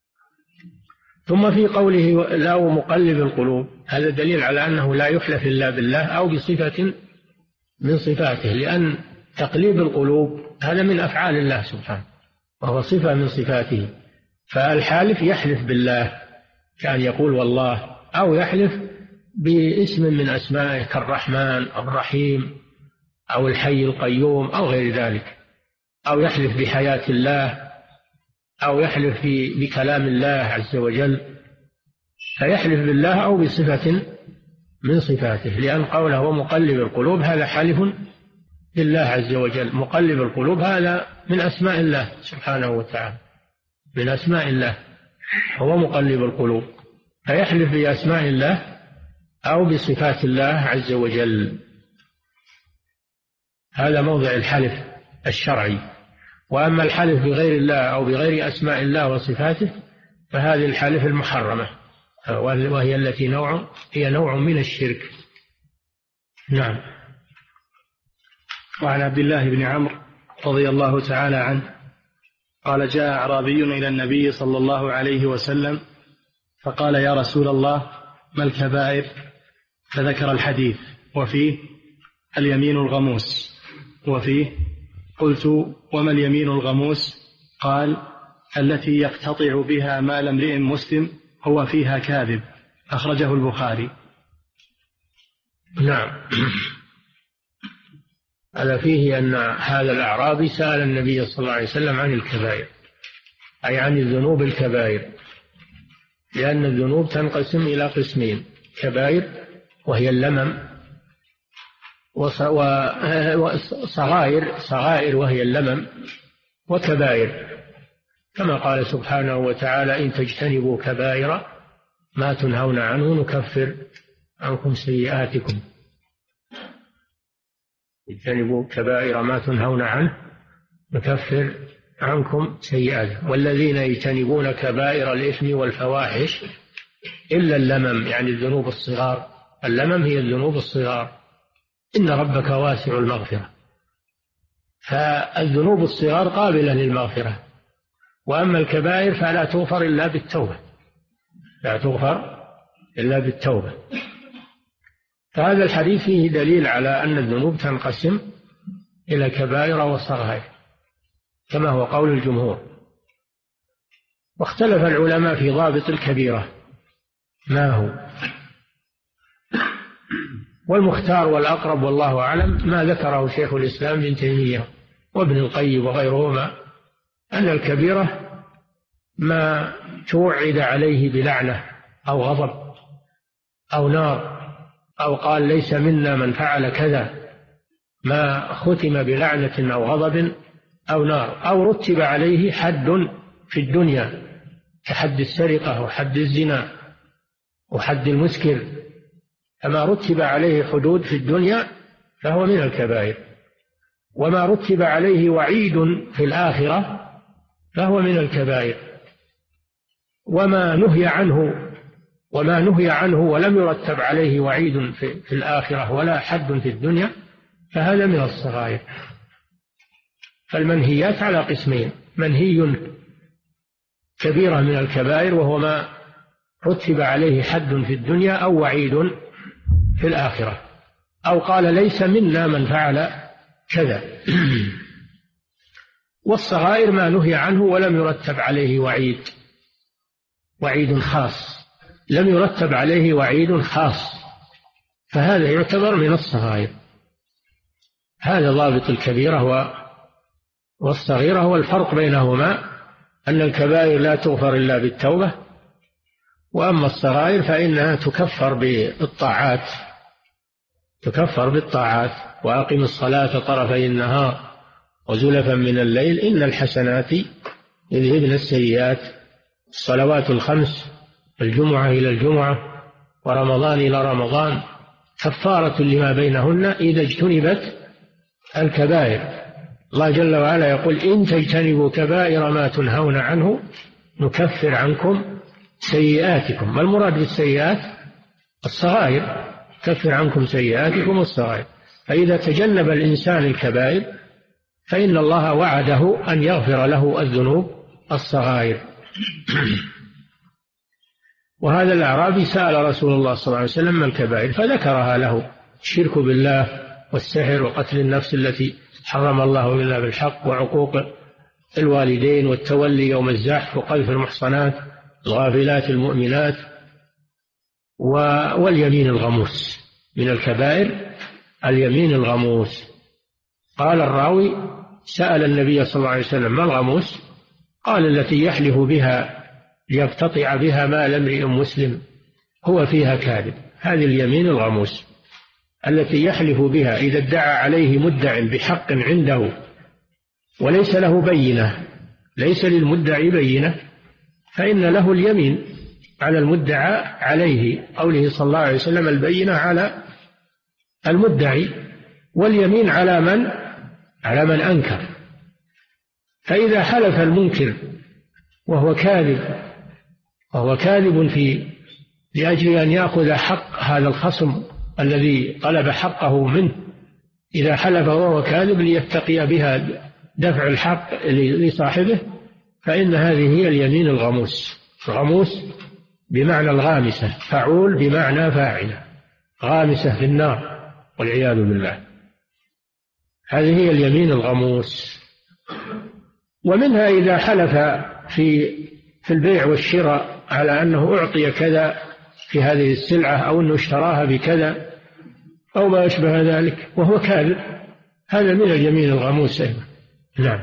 ثم في قوله لا مقلب القلوب، هذا دليل على أنه لا يحلف إلا بالله أو بصفة من صفاته، لأن تقليب القلوب هذا من أفعال الله سبحانه، وهو صفة من صفاته. فالحالف يحلف بالله كأن يقول والله، أو يحلف باسم من أسمائه كالرحمن أو الرحيم أو الحي القيوم أو غير ذلك، أو يحلف بحياة الله، أو يحلف بكلام الله عز وجل. فيحلف بالله أو بصفة من صفاته، لأن قوله ومقلب القلوب هذا حلف بالله عز وجل. مقلب القلوب هذا من أسماء الله سبحانه وتعالى، من أسماء الله، هو مقلب القلوب. فيحلف بأسماء الله أو بصفات الله عز وجل. هذا موضع الحلف الشرعي. وأما الحلف بغير الله أو بغير أسماء الله وصفاته فهذه الحلف المحرمة، وهي التي نوع هي نوع من الشرك. نعم. وعن عبد الله بن عمرو رضي الله تعالى عنه قال جاء أعرابي إلى النبي صلى الله عليه وسلم فقال يا رسول الله ما الكبائر؟ فذكر الحديث، وفيه اليمين الغموس، وفيه قلت وما اليمين الغموس؟ قال التي يقتطع بها مال امرئ مسلم هو فيها كاذب، أخرجه البخاري. نعم. هذا فيه أن هذا الأعرابي سأل النبي صلى الله عليه وسلم عن الكبائر، أي عن الذنوب الكبائر، لأن الذنوب تنقسم إلى قسمين: كبائر وهي اللمم، وصغائر صغائر وهي اللمم، وكبائر، كما قال سبحانه وتعالى إن تجتنبوا كبائر ما تنهون عنه نكفر عنكم سيئاتكم. اجتنبوا كبائر ما تنهون عنه نكفر عنكم سيئاتكم. والذين يجتنبون كبائر الإثم والفواحش إلا اللمم، يعني الذنوب الصغار. اللمم هي الذنوب الصغار. إن ربك واسع المغفرة، فالذنوب الصغار قابلة للمغفرة. وأما الكبائر فلا تغفر إلا بالتوبة، لا تغفر إلا بالتوبة. فهذا الحديث فيه دليل على أن الذنوب تنقسم إلى كبائر وصغائر، كما هو قول الجمهور. واختلف العلماء في ضابط الكبيرة ما هو، والمختار والأقرب والله أعلم ما ذكره شيخ الإسلام ابن تيمية وابن القيم وغيرهما، أن الكبيرة ما توعد عليه بلعنة أو غضب أو نار، أو قال ليس منا من فعل كذا، ما ختم بلعنة أو غضب أو نار، أو رتب عليه حد في الدنيا كحد السرقة وحد الزنا وحد المسكر، فما رتب عليه حدود في الدنيا فهو من الكبائر، وما رتب عليه وعيد في الآخرة فهو من الكبائر، وما نهي عنه وما نهي عنه ولم يرتب عليه وعيد في الآخرة ولا حد في الدنيا فهذا من الصغائر. فالمنهيات على قسمين: منهي كبيرة من الكبائر وهو ما رتب عليه حد في الدنيا أو وعيد في الآخرة، أو قال ليس منا من فعل كذا. والصغائر ما نهي عنه ولم يرتب عليه وعيد وعيد خاص، لم يرتب عليه وعيد خاص، فهذا يعتبر من الصغائر. هذا ضابط الكبيرة والصغيرة، والفرق بينهما أن الكبائر لا تغفر إلا بالتوبة، وأما الصغائر فإنها تكفر بالطاعات تكفر بالطاعات وأقم الصلاة طرفي النهار وزلفا من الليل إن الحسنات يذهبن السيئات. الصلوات الخمس، الجمعة إلى الجمعة ورمضان إلى رمضان، كفارة لما بينهن إذا اجتنبت الكبائر. الله جل وعلا يقول إن تجتنبوا كبائر ما تنهون عنه نكفر عنكم سيئاتكم. ما المراد بالسيئات؟ الصغائر، كفر عنكم سيئاتكم الصغائر. فإذا تجنب الإنسان الكبائر فإن الله وعده أن يغفر له الذنوب الصغائر. وهذا الأعرابي سأل رسول الله صلى الله عليه وسلم ما الكبائر فذكرها له: الشرك بالله والسحر وقتل النفس التي حرم الله إلا بالحق وعقوق الوالدين والتولي يوم الزحف وقذف المحصنات الغافلات المؤمنات واليمين الغموس. من الكبائر اليمين الغموس. قال الراوي: سأل النبي صلى الله عليه وسلم ما الغموس؟ قال: التي يحلف بها ليقتطع بها مال امرئ مسلم هو فيها كاذب. هذه اليمين الغموس التي يحلف بها إذا ادعى عليه مدع بحق عنده وليس له بينة، ليس للمدعي بينة، فإن له اليمين على المدعى عليه. قوله صلى الله عليه وسلم: البينة على المدعي واليمين على من على من أنكر. فإذا حلف المنكر وهو كاذب وهو كاذب في لأجل أن يأخذ حق هذا الخصم الذي طلب حقه منه، إذا حلف وهو كاذب ليتقي بها دفع الحق لصاحبه، فإن هذه هي اليمين الغموس. الغموس بمعنى الغامسة، فعول بمعنى فاعلة، غامسة في النار والعياذ بالله. هذه هي اليمين الغموس. ومنها إذا حلف في في البيع والشراء على أنه أعطي كذا في هذه السلعة أو أنه اشتراها بكذا أو ما أشبه ذلك وهو كاذب، هذا من اليمين الغموس أيضا. نعم.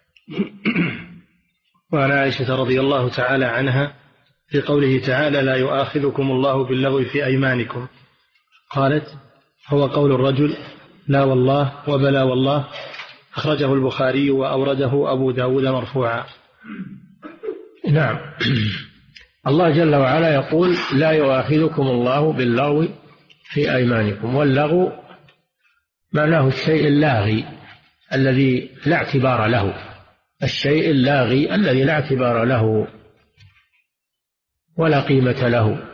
وعن عائشة رضي الله تعالى عنها في قوله تعالى: لا يؤاخذكم الله باللغو في أيمانكم، قالت: هو قول الرجل لا والله وبلا والله، أخرجه البخاري وأورده أبو داود مرفوعا. نعم. الله جل وعلا يقول: لا يؤاخذكم الله باللغو في أيمانكم. واللغو معناه الشيء اللاغي الذي لا اعتبار له، الشيء اللاغي الذي لا اعتبار له ولا قيمة له.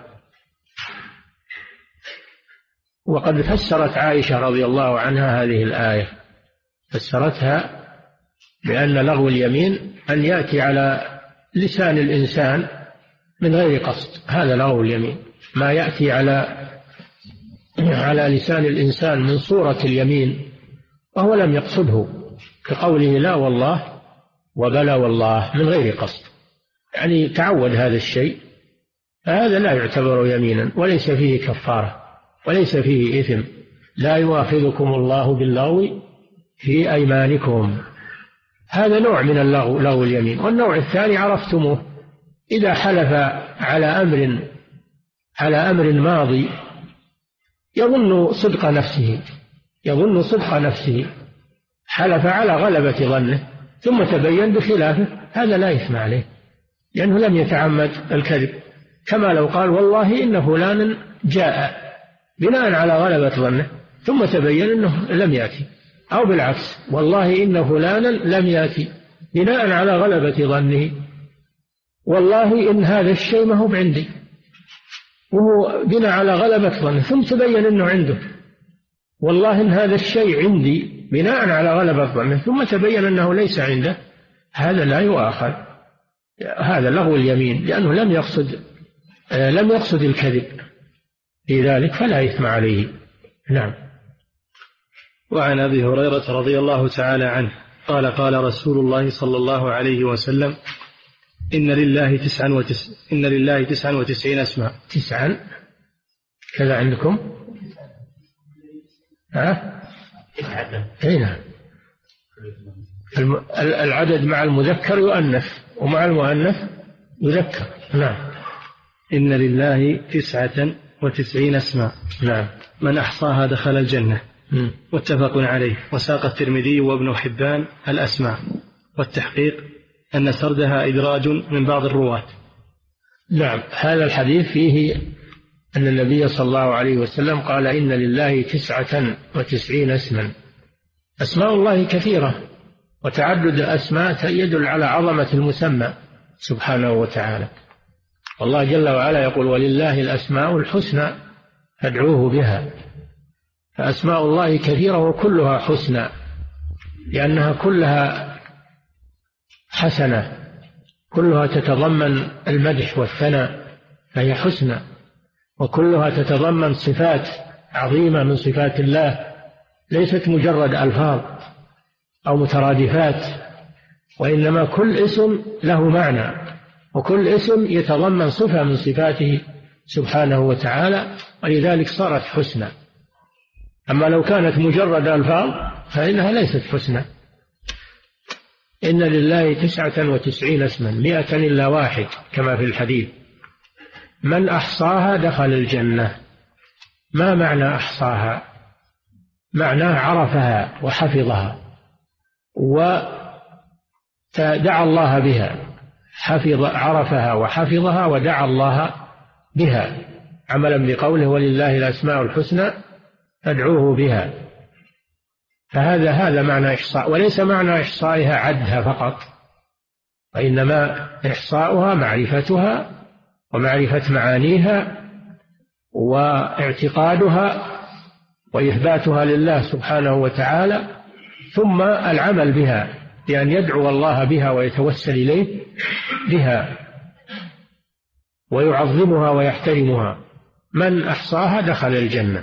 وقد فسرت عائشة رضي الله عنها هذه الآية، فسرتها بأن لغو اليمين أن يأتي على لسان الإنسان من غير قصد، هذا لغو اليمين، ما يأتي على على لسان الإنسان من صورة اليمين وهو لم يقصده، كقوله لا والله وبلا والله من غير قصد. يعني تعود هذا الشيء، فهذا لا يعتبر يمينا وليس فيه كفارة وليس فيه إثم. لا يؤاخذكم الله باللغو في أيمانكم، هذا نوع من اللغو، لغو اليمين. والنوع الثاني عرفتموه، إذا حلف على أمر على أمر ماضي يظن صدق نفسه يظن صدق نفسه حلف على غلبة ظنه ثم تبين بخلافه، هذا لا إثم عليه لأنه لم يتعمد الكذب، كما لو قال والله إن فلانا جاء بناء على غلبة ظنه ثم تبين أنه لم يأتي، أو بالعكس والله إن فلانا لم يأتي بناء على غلبة ظنه، والله إن هذا الشيء ما هو بعندي، وهو بناء على غلبة ظنه ثم تبين أنه عنده، والله إن هذا الشيء عندي بناء على غلبة ظنه ثم تبين أنه ليس عنده، هذا لا يؤاخذ، هذا لغو اليمين لأنه لم يقصد لم يقصد الكذب في ذلك، فلا إثم عليه. نعم. وعن أبي هريرة رضي الله تعالى عنه قال قال رسول الله صلى الله عليه وسلم إن لله تسعا وتس... إن لله تسعا وتسعين اسما. تسعا كذا عندكم؟ ها؟ هنا الم... العدد مع المذكر يؤنث ومع المؤنث يذكر. نعم. إن لله تسعة وتسعين اسما. نعم. من أحصاها دخل الجنة. م. متفق عليه. وساق الترمذي وابن حبان الأسماء، والتحقيق أن سردها إدراج من بعض الرواة. نعم. هذا الحديث فيه أن النبي صلى الله عليه وسلم قال إن لله تسعة وتسعين اسما. أسماء الله كثيرة، وتعدد الأسماء يدل على عظمة المسمى سبحانه وتعالى. والله جل وعلا يقول ولله الأسماء الحسنى فادعوه بها، فأسماء الله كثيرة وكلها حسنى لأنها كلها حسنة، كلها تتضمن المدح والثناء فهي حسنى، وكلها تتضمن صفات عظيمة من صفات الله ليست مجرد ألفاظ أو مترادفات، وإنما كل اسم له معنى، وكل اسم يتضمن صفة من صفاته سبحانه وتعالى، ولذلك صارت حسنى. أما لو كانت مجرد ألفاظ فإنها ليست حسنى. إن لله تسعة وتسعين اسما مئة إلا واحد كما في الحديث، من أحصاها دخل الجنة. ما معنى أحصاها؟ معناه عرفها وحفظها ودعا الله بها، حفظ عرفها وحفظها ودعا الله بها عملا بقوله ولله الأسماء الحسنى فادعوه بها. فهذا هذا معنى إحصاء، وليس معنى إحصائها عدها فقط، وإنما إحصاؤها معرفتها ومعرفة معانيها واعتقادها وإثباتها لله سبحانه وتعالى، ثم العمل بها بأن يدعو الله بها ويتوسل إليه بها ويعظمها ويحترمها. من أحصاها دخل الجنة.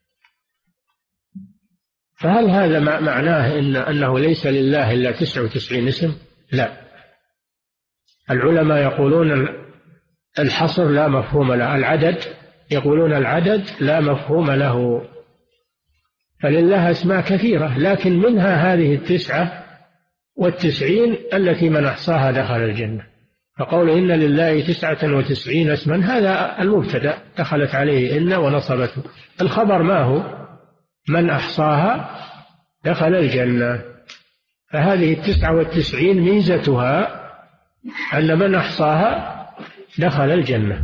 فهل هذا معناه إن أنه ليس لله إلا تسعة وتسعين اسم؟ لا، العلماء يقولون الحصر لا مفهوم له، العدد يقولون العدد لا مفهوم له، فلله أسماء كثيرة لكن منها هذه التسعة والتسعين التي من أحصاها دخل الجنة. فقول إن لله تسعة وتسعين اسما هذا المبتدأ دخلت عليه إن ونصبته، الخبر ما هو؟ من أحصاها دخل الجنة. فهذه التسعة والتسعين ميزتها أن من أحصاها دخل الجنة،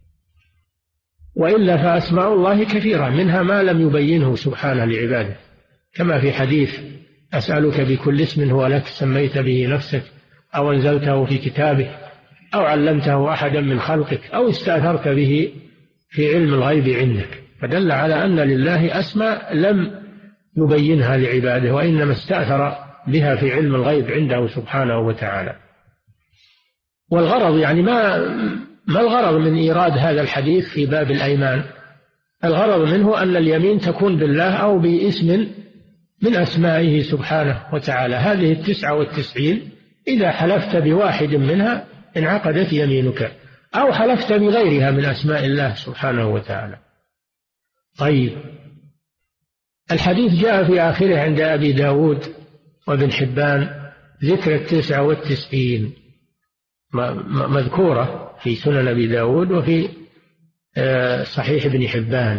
وإلا فأسماء الله كثيرة منها ما لم يبينه سبحانه لعباده، كما في حديث أسألك بكل اسم هو لك سميت به نفسك أو أنزلته في كتابك أو علمته أحدا من خلقك أو استأثرت به في علم الغيب عندك. فدل على أن لله أسماء لم يبينها لعباده، وإنما استأثر بها في علم الغيب عنده سبحانه وتعالى. والغرض يعني ما ما الغرض من إيراد هذا الحديث في باب الأيمان؟ الغرض منه أن اليمين تكون بالله أو باسم من أسمائه سبحانه وتعالى. هذه التسعة والتسعين إذا حلفت بواحد منها انعقدت يمينك، أو حلفت بغيرها من أسماء الله سبحانه وتعالى. طيب، الحديث جاء في آخره عند أبي داود وابن حبان ذكر التسعة والتسعين مذكورة في سنن أبي داود وفي صحيح ابن حبان،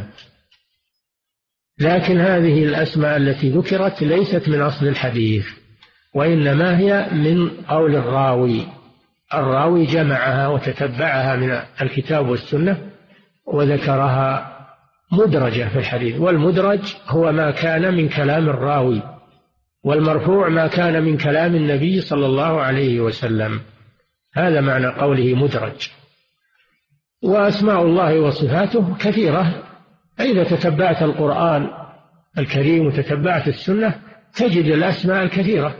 لكن هذه الأسماء التي ذكرت ليست من أصل الحديث، وإنما هي من قول الراوي. الراوي جمعها وتتبعها من الكتاب والسنة وذكرها مدرجة في الحديث، والمدرج هو ما كان من كلام الراوي، والمرفوع ما كان من كلام النبي صلى الله عليه وسلم. هذا معنى قوله مدرج. وأسماء الله وصفاته كثيرة، إذا تتبعت القرآن الكريم وتتبعت السنة تجد الأسماء الكثيرة،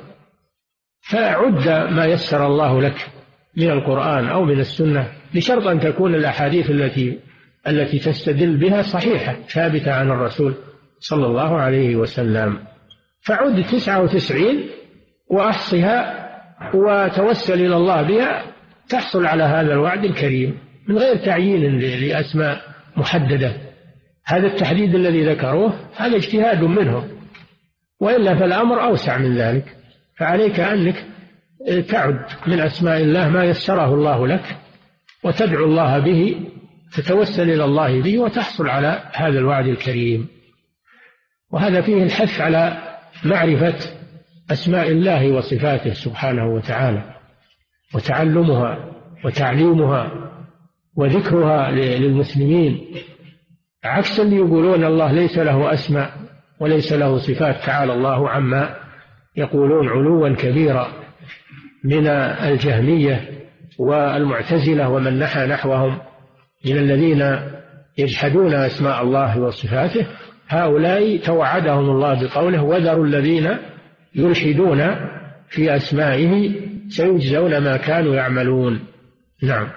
فعد ما يسر الله لك من القرآن أو من السنة، بشرط أن تكون الأحاديث التي التي تستدل بها صحيحة ثابتة عن الرسول صلى الله عليه وسلم. فعد تسعة وتسعين وأحصها وتوسل إلى الله بها، تحصل على هذا الوعد الكريم من غير تعيين لأسماء محددة. هذا التحديد الذي ذكروه هذا اجتهاد منهم، وإلا فالأمر أوسع من ذلك. فعليك أنك تعد من أسماء الله ما يسره الله لك، وتدعو الله به، تتوسل إلى الله به، وتحصل على هذا الوعد الكريم. وهذا فيه الحث على معرفة أسماء الله وصفاته سبحانه وتعالى، وتعلمها وتعليمها وذكرها للمسلمين، عكس اللي يقولون الله ليس له أسماء وليس له صفات، تعالى الله عما يقولون علوا كبيرا من الجهمية والمعتزلة ومن نحى نحوهم من الذين يجحدون أسماء الله وصفاته. هؤلاء توعدهم الله بقوله وذروا الذين يلحدون في أسمائه سيجزون ما كانوا يعملون. نعم.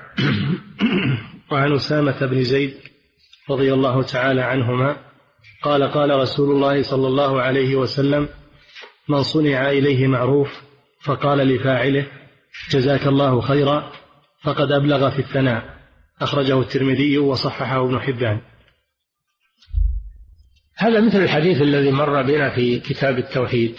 وعن أسامة بن زيد رضي الله تعالى عنهما قال قال رسول الله صلى الله عليه وسلم من صنع إليه معروف فقال لفاعله جزاك الله خيرا فقد أبلغ في الثناء، أخرجه الترمذي وصححه ابن حبان. هذا مثل الحديث الذي مر بنا في كتاب التوحيد،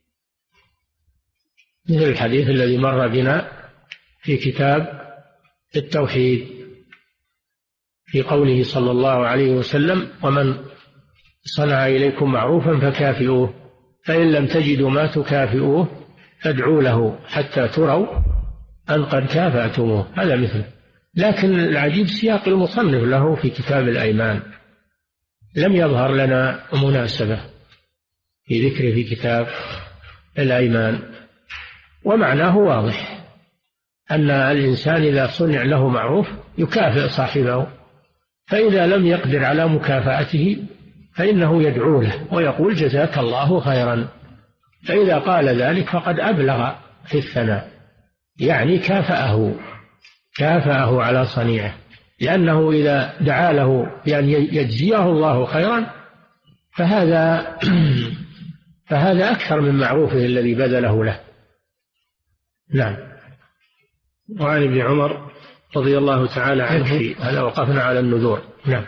مثل الحديث الذي مر بنا في كتاب التوحيد في قوله صلى الله عليه وسلم ومن صنع إليكم معروفا فكافئوه فإن لم تجدوا ما تكافئوه فادعوا له حتى تروا أن قد كافأتموه. هذا مثله. لكن العجيب سياق المصنف له في كتاب الأيمان، لم يظهر لنا مناسبة في ذكره في كتاب الأيمان، ومعناه واضح أن الإنسان إذا صنع له معروف يكافئ صاحبه، فإذا لم يقدر على مكافأته فإنه يدعو له ويقول جزاك الله خيرا، فإذا قال ذلك فقد أبلغ في الثناء، يعني كافأه كافأه على صنيعه، لأنه إذا دعا له بأن يجزيه الله خيرا فهذا فهذا أكثر من معروفه الذي بذله له. نعم. وعن ابن عمر رضي الله تعالى عنه هذا وقفنا على النذور. نعم.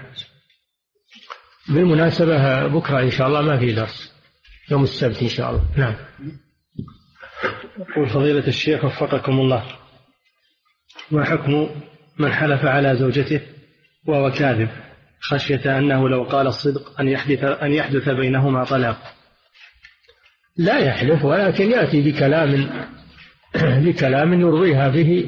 بالمناسبة بكرة إن شاء الله ما في درس، يوم السبت إن شاء الله. نعم. يقول فضيلة الشيخ وفقكم الله، ما حكم من حلف على زوجته وهو كاذب خشية أنه لو قال الصدق أن يحدث أن يحدث بينهما طلاق؟ لا يحلف، ولكن يأتي بكلام بكلام يرضيها به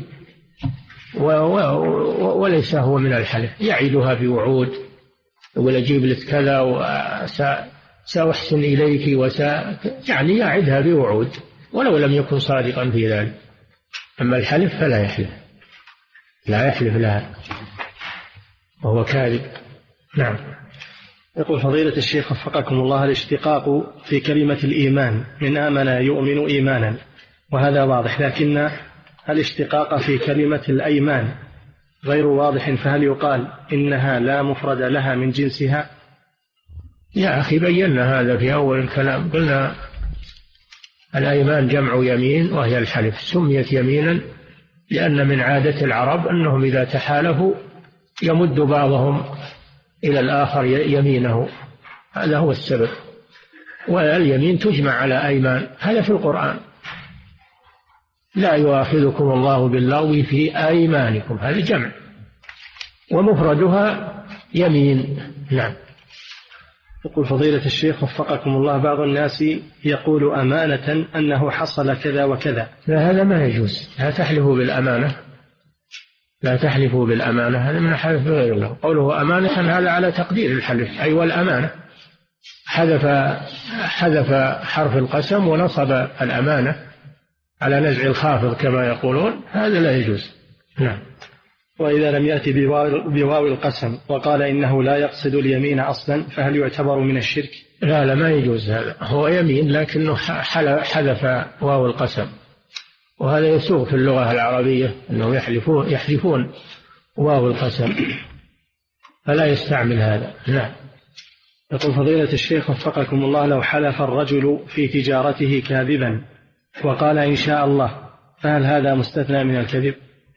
وليس هو من الحلف، يعيدها بوعود، يقول أجيب لك كذا وسأحسن إليك وسا يعني يعدها بوعود ولو لم يكن صادقا في ذلك. أما الحلف فلا يحلف، لا يحلف لها وهو كاذب. نعم. يقول فضيلة الشيخ وفقكم الله، الاشتقاق في كلمة الإيمان من آمن يؤمن إيمانا وهذا واضح، لكن الاشتقاق في كلمة الأيمان غير واضح، فهل يقال إنها لا مفرد لها من جنسها؟ يا أخي بينا هذا في أول الكلام، قلنا الأيمان جمع يمين وهي الحلف، سميت يمينا لأن من عادة العرب أنهم إذا تحالفوا يمد بعضهم إلى الآخر يمينه، هذا هو السبب. واليمين تجمع على أيمان، هذا في القرآن: لا يؤاخذكم الله باللغو في أيمانكم، هذا جمع، ومفردها يمين. نعم. يقول فضيلة الشيخ وفقكم الله: بعض الناس يقول أمانة أنه حصل كذا وكذا. لا، هذا ما يجوز، لا تحلفوا بالأمانة، لا تحلفوا بالأمانة، هذا من حلف غير الله. قوله أمانة هذا على تقدير الحلف، أي والأمانة، حذف حذف حرف القسم ونصب الأمانة على نزع الخافض كما يقولون، هذا لا يجوز. نعم. وإذا لم يأتي بواو القسم وقال إنه لا يقصد اليمين أصلا، فهل يعتبر من الشرك؟ لا لا، ما يجوز، هذا هو يمين لكنه حذف واو القسم، وهذا يسوغ في اللغة العربية أنهم يحلفون يحذفون واو القسم، فلا يستعمل هذا. نعم. يقول فضيلة الشيخ وفقكم الله: لو حلف الرجل في تجارته كاذبا وقال إن شاء الله، فهل هذا مستثنى من الكذب؟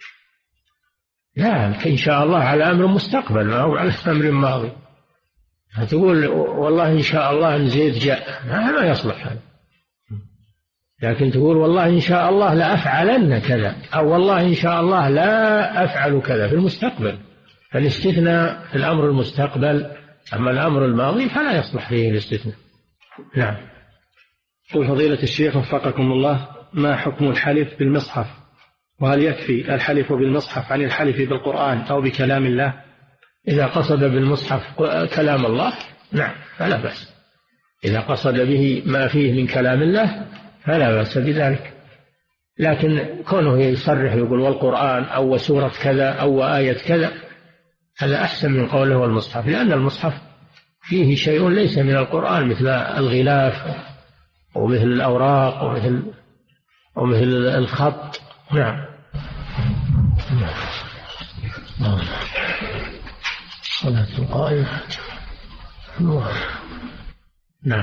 لا، إن شاء الله على أمر مستقبل، ما هو على أمر ماضي. تقول والله إن شاء الله أن زيد جاء، ما يصلح هذا. لكن تقول والله إن شاء الله لا أفعلن كذا، أو والله إن شاء الله لا أفعل كذا في المستقبل، فالاستثناء في الأمر المستقبل، أما الأمر الماضي فلا يصلح فيه الاستثناء. نعم. يقول فضيلة الشيخ وفقكم الله: ما حكم الحلف بالمصحف؟ وهل يكفي الحلف بالمصحف عن الحلف بالقرآن أو بكلام الله؟ إذا قصد بالمصحف كلام الله نعم فلا بأس، إذا قصد به ما فيه من كلام الله فلا بأس بذلك، لكن كونه يصرح يقول والقرآن أو سورة كذا أو آية كذا، هذا أحسن من قوله والمصحف، لأن المصحف فيه شيء ليس من القرآن، مثل الغلاف ومثل الأوراق ومثل ومثل الخط. نعم. صلاة القائمة. نعم.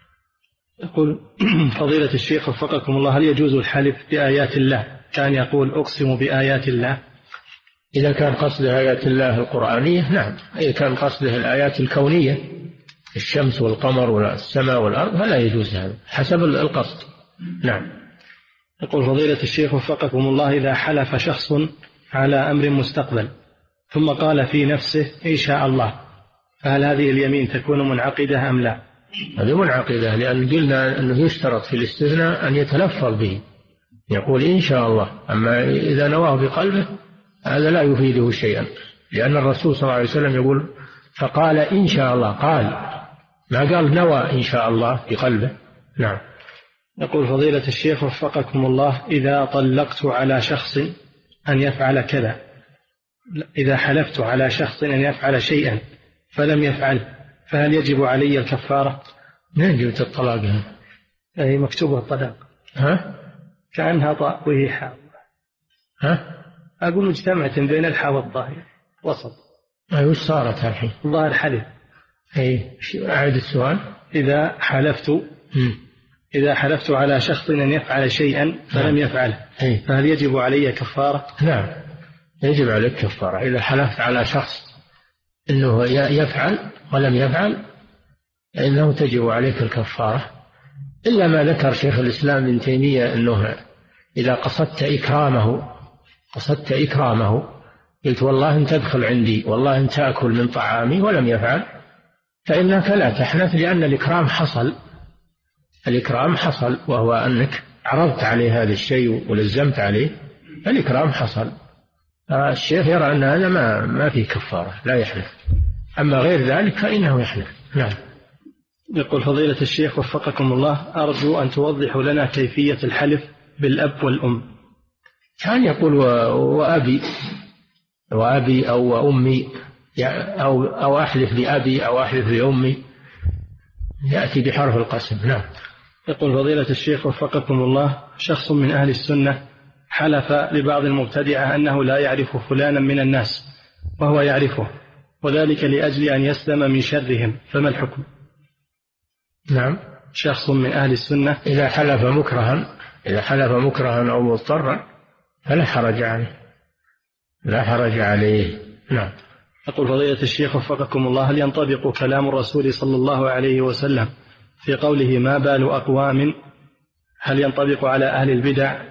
يقول فضيلة الشيخ وفقكم الله: هل يجوز الحلف بآيات الله، كان يقول أقسم بآيات الله؟ إذا كان قصده آيات الله القرآنية نعم، إذا كان قصده الآيات الكونية الشمس والقمر والسماء والأرض فلا يجوز هذا، حسب القصد. نعم. يقول فضيلة الشيخ وفقكم الله: إذا حلف شخص على أمر مستقبل ثم قال في نفسه إن شاء الله، فهل هذه اليمين تكون منعقدة أم لا؟ هذه منعقدة، لأن قلنا أنه يشترط في الاستثناء أن يتلفظ به، يقول إن شاء الله، أما إذا نواه بقلبه هذا لا يفيده شيئا، لأن الرسول صلى الله عليه وسلم يقول فقال إن شاء الله، قال ما قال نوى إن شاء الله بقلبه. نعم. يقول فضيلة الشيخ وفقكم الله: إذا طلقت على شخص أن يفعل كذا، إذا حلفت على شخص أن يفعل شيئا فلم يفعل، فهل يجب علي الكفارة؟ ما يجب الطلاق هذا؟ أي مكتوبة الطلاق. ها؟ كأنها طاء وهي حاء. ها؟ أقول اجتمعت بين الحاء والظاهر وسط. أي وش صارت الحين؟ ظاهر حلف. أي أعيد السؤال. إذا حلفت م. إذا حلفت على شخص أن يفعل شيئا فلم يفعله، فهل يجب علي كفارة؟ نعم يجب عليك كفارة. إذا حلفت على شخص أنه يفعل ولم يفعل فإنه تجب عليك الكفارة، إلا ما ذكر شيخ الإسلام ابن تيمية أنه إذا قصدت إكرامه قصدت إكرامه قلت والله أن تدخل عندي، والله أن تأكل من طعامي، ولم يفعل، فإنك لا تحنث، لأن الإكرام حصل الإكرام حصل وهو أنك عرضت عليه هذا الشيء ولزمت عليه، الإكرام حصل. الشيخ يرى أن هذا ما ما فيه كفارة، لا يحلف، أما غير ذلك فإنه يحلف. نعم. يقول فضيلة الشيخ وفقكم الله: أرجو أن توضحوا لنا كيفية الحلف بالأب والأم. كان يقول وأبي وأبي أو أمي، أو أو أحلف بأبي أو أحلف بأمي، يأتي بحرف القسم. نعم. يقول فضيلة الشيخ وفقكم الله: شخص من أهل السنة حلف لبعض المبتدعة أنه لا يعرف فلانا من الناس وهو يعرفه، وذلك لأجل أن يسلم من شرهم، فما الحكم؟ نعم. شخص من أهل السنة إذا حلف مكرها إذا حلف مكرها أو مضطرا فلا حرج عليه، لا حرج عليه. نعم. يقول فضيلة الشيخ وفقكم الله: هل ينطبق كلام الرسول صلى الله عليه وسلم في قوله ما بال أقوام، هل ينطبق على أهل البدع؟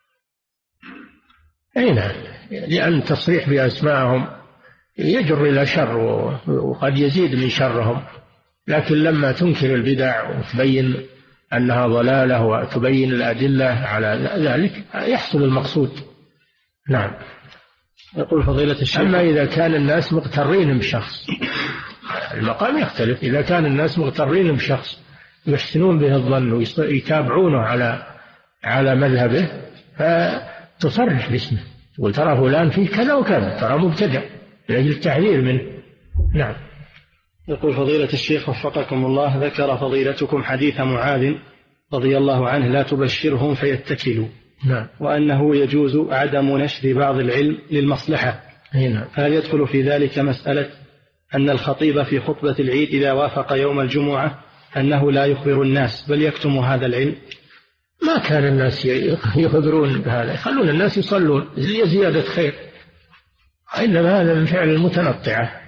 أي نعم، لأن التصريح بأسمائهم يجر إلى شر وقد يزيد من شرهم، لكن لما تنكر البدع وتبين أنها ضلالة وتبين الأدلة على ذلك يحصل المقصود. نعم. يقول فضيلة الشيخ: أما إذا كان الناس مغترين بشخص المقام يختلف. إذا كان الناس مغترين بشخص يحسنون به الظن ويتابعونه على على مذهبه فتصرح باسمه، تقول ترى فلان فيه كذا وكذا، ترى مبتدع، من أجل التحذير منه. نعم. يقول فضيلة الشيخ وفقكم الله: ذكر فضيلتكم حديث معاذ رضي الله عنه لا تبشرهم فيتكلوا. نعم. وأنه يجوز عدم نشر بعض العلم للمصلحة. نعم. هل يدخل في ذلك مسألة أن الخطيب في خطبة العيد إذا وافق يوم الجمعة أنه لا يخبر الناس بل يكتم هذا العلم؟ ما كان الناس يخبرون بهذا، يخلون الناس يصلون لزيادة خير، إنما هذا من فعل المتنطعة.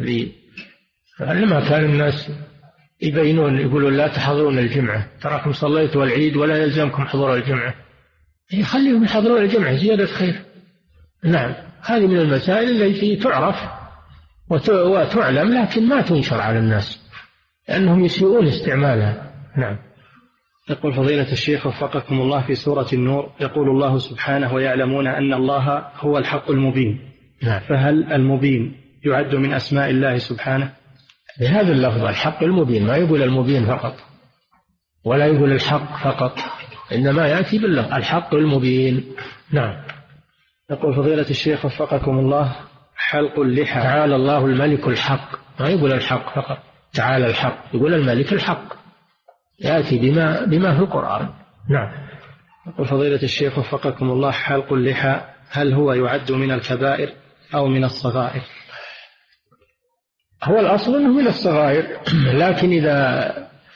لما كان الناس يبينون يقولون لا تحضرون الجمعة، تراكم صليتوا العيد ولا يلزمكم حضور الجمعة، يخليهم يحضرون الجمعة زيادة خير. نعم. هذه من المسائل التي تعرف وتعلم لكن ما تنشر على الناس لأنهم يسيئون استعمالها. نعم. يقول فضيلة الشيخ وفقكم الله: في سورة النور يقول الله سبحانه ويعلمون أن الله هو الحق المبين. نعم. فهل المبين يعد من أسماء الله سبحانه؟ بهذا اللفظ الحق المبين، ما يقول المبين فقط ولا يقول الحق فقط، إنما يأتي باللفظ الحق المبين. نعم. يقول فضيلة الشيخ وفقكم الله: حلق اللحى. تعالى الله الملك الحق، ما يقول الحق فقط، تعالى الحق، يقول الملك الحق، يأتي بما بما في القرآن. نعم. يقول فضيلة الشيخ وفقكم الله: حلق اللحى هل هو يعد من الكبائر أو من الصغائر؟ هو الأصل أنه من الصغائر، لكن إذا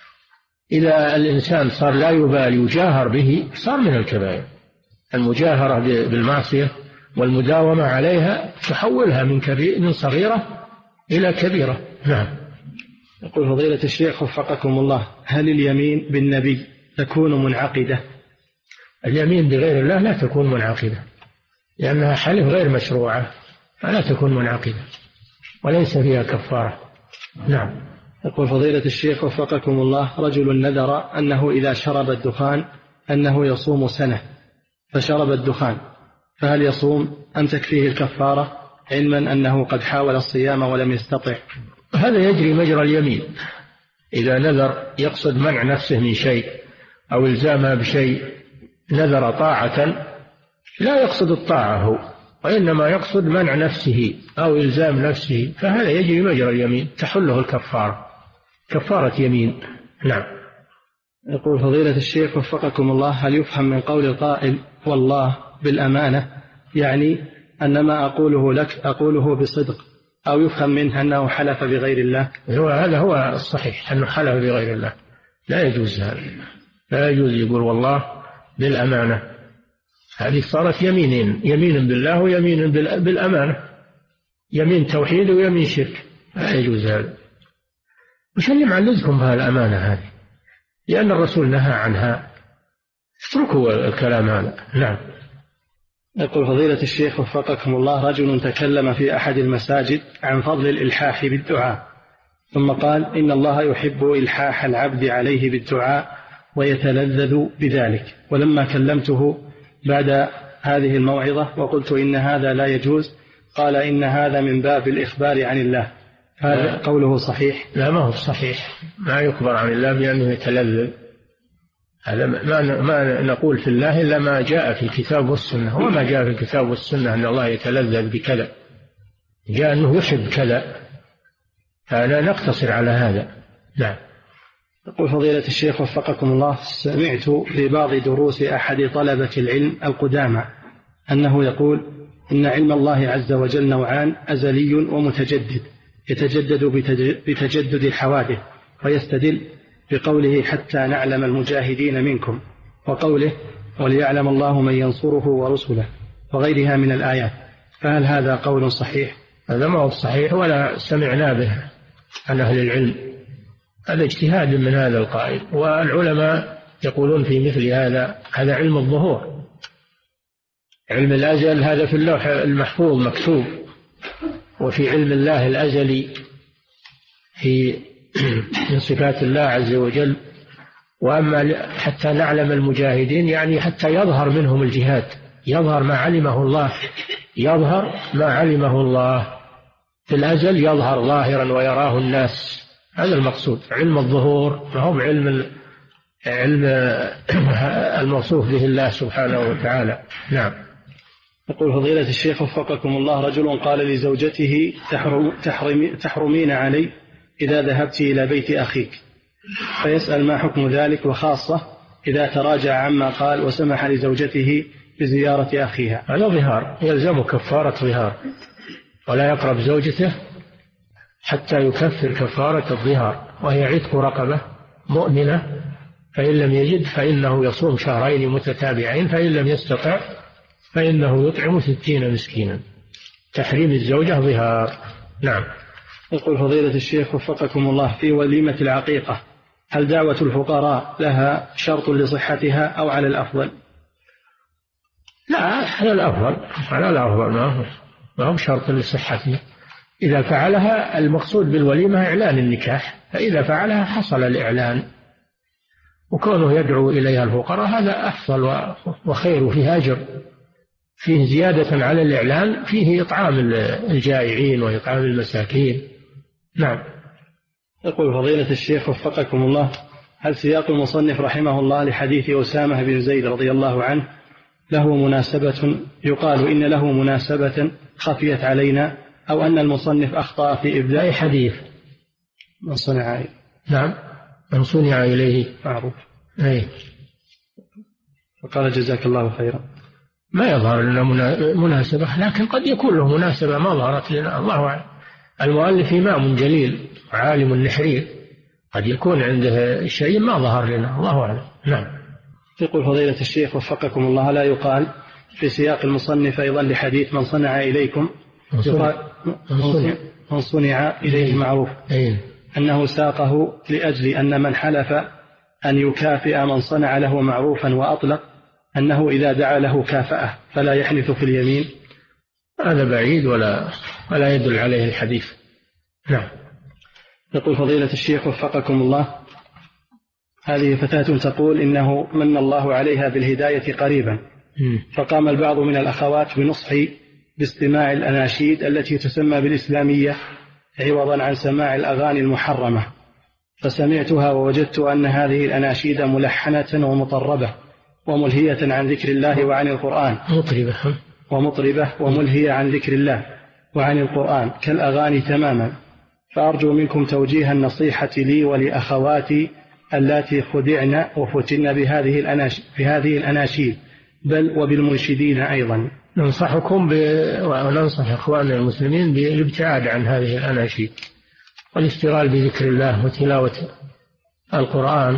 إذا الإنسان صار لا يبالي يجاهر به صار من الكبائر. المجاهرة بالمعصية والمداومة عليها تحولها من كبير من صغيرة إلى كبيرة. نعم. يقول فضيلة الشيخ وفقكم الله: هل اليمين بالنبي تكون منعقدة؟ اليمين بغير الله لا تكون منعقدة، لأنها حلف غير مشروعة فلا تكون منعقدة وليس فيها كفارة. نعم. يقول فضيلة الشيخ وفقكم الله: رجل نذر أنه إذا شرب الدخان أنه يصوم سنة فشرب الدخان، فهل يصوم أم تكفيه الكفارة علما أنه قد حاول الصيام ولم يستطع؟ هذا يجري مجرى اليمين. إذا نذر يقصد منع نفسه من شيء أو إلزامها بشيء، نذر طاعة لا يقصد الطاعة هو، وإنما يقصد منع نفسه أو إلزام نفسه، فهذا يجري مجرى اليمين تحله الكفارة، كفارة يمين. نعم. يقول فضيلة الشيخ وفقكم الله: هل يفهم من قول القائل والله بالأمانة يعني أن ما أقوله لك أقوله بصدق، أو يفهم منه أنه حلف بغير الله؟ هو هذا هو الصحيح، أنه حلف بغير الله، لا يجوز هذا، لا يجوز يقول والله بالأمانة، هذه صارت يمينين، يمين بالله ويمين بالأمانة، يمين توحيد ويمين شرك، لا يجوز هذا. وش اللي معلزكم بها الأمانة هذه؟ لأن الرسول نهى عنها، اتركوا الكلام هذا. نعم. يقول فضيلة الشيخ وفقكم الله: رجل تكلم في أحد المساجد عن فضل الإلحاح بالدعاء، ثم قال إن الله يحب إلحاح العبد عليه بالدعاء ويتلذذ بذلك، ولما كلمته بعد هذه الموعظة وقلت إن هذا لا يجوز قال إن هذا من باب الإخبار عن الله، هذا قوله صحيح؟ لا، ما هو صحيح، ما يخبر عن الله بأنه يتلذذ، هذا ما ما نقول في الله إلا ما جاء في الكتاب والسنة، وما جاء في الكتاب والسنة أن الله يتلذذ بكذا، جاء أنه يحب كذا، فلا نقتصر على هذا. نعم. يقول فضيلة الشيخ وفقكم الله: سمعت في بعض دروس أحد طلبة العلم القدامى أنه يقول إن علم الله عز وجل نوعان: أزلي ومتجدد، يتجدد بتجدد الحوادث، ويستدل بقوله حتى نعلم المجاهدين منكم، وقوله وليعلم الله من ينصره ورسله، وغيرها من الآيات، فهل هذا قول صحيح؟ هذا ما هو صحيح ولا سمعنا به عن أهل العلم، هذا اجتهاد من هذا القائل. والعلماء يقولون في مثل هذا هذا علم الظهور، علم الأزل هذا في اللوح المحفوظ مكتوب، وفي علم الله الأزلي في من صفات الله عز وجل. وأما حتى نعلم المجاهدين يعني حتى يظهر منهم الجهاد، يظهر ما علمه الله، يظهر ما علمه الله في الأزل، يظهر ظاهرا ويراه الناس، هذا المقصود. علم الظهور ما هو علم علم الموصوف به الله سبحانه وتعالى. نعم. يقول فضيلة الشيخ وفقكم الله: رجل قال لزوجته تحرم تحرم تحرمين علي إذا ذهبت إلى بيت أخيك، فيسأل ما حكم ذلك، وخاصة إذا تراجع عما قال وسمح لزوجته بزيارة أخيها. هذا ظهار، يلزم كفارة ظهار، ولا يقرب زوجته حتى يكفر كفارة الظهار، وهي عتق رقبة مؤمنة، فإن لم يجد فإنه يصوم شهرين متتابعين، فإن لم يستطع فإنه يطعم ستين مسكينا. تحريم الزوجة ظهار. نعم. يقول فضيلة الشيخ وفقكم الله: في وليمة العقيقة هل دعوة الفقراء لها شرط لصحتها أو على الأفضل؟ لا، على الأفضل، على الأفضل، ما هو شرط لصحتها. إذا فعلها، المقصود بالوليمة إعلان النكاح، فإذا فعلها حصل الإعلان، وكونه يدعو إليها الفقراء هذا أفضل وخير، وفيه أجر، فيه زيادة على الإعلان، فيه إطعام الجائعين وإطعام المساكين. نعم. يقول فضيلة الشيخ وفقكم الله: هل سياق المصنف رحمه الله لحديث أسامة بن زيد رضي الله عنه له مناسبة، يقال إن له مناسبة خفيت علينا، أو أن المصنف أخطأ في إبداء حديث من صنع إليه؟ نعم، من صنع إليه معروف. أي. وقال جزاك الله خيرا. ما يظهر لنا مناسبة، لكن قد يكون له مناسبة ما ظهرت لنا، الله أعلم. المؤلف إمام جليل عالم نحرير، قد يكون عنده شيء ما ظهر لنا، الله أعلم. نعم. يقول فضيلة الشيخ وفقكم الله: لا يقال في سياق المصنف أيضا لحديث من صنع إليكم يقال من صنع إليه معروف، أنه ساقه لأجل أن من حلف أن يكافئ من صنع له معروفا وأطلق أنه إذا دعا له كافأه فلا يحنث في اليمين؟ هذا بعيد ولا ولا يدل عليه الحديث. نعم. يقول فضيلة الشيخ وفقكم الله: هذه فتاة تقول إنه من الله عليها بالهداية قريبا، فقام البعض من الأخوات بنصحي باستماع الأناشيد التي تسمى بالإسلامية عوضا عن سماع الأغاني المحرمة، فسمعتها ووجدت أن هذه الأناشيد ملحنة ومطربة وملهية عن ذكر الله وعن القرآن، مطربة ومطربة وملهية عن ذكر الله وعن القرآن كالأغاني تماما، فأرجو منكم توجيه النصيحة لي ولأخواتي اللاتي خدعن وفتن بهذه الأناشيد, بهذه الأناشيد بل وبالمنشدين أيضا. ننصحكم ب... وننصح إخواننا المسلمين بالابتعاد عن هذه الأناشيد والاشتغال بذكر الله وتلاوة القرآن،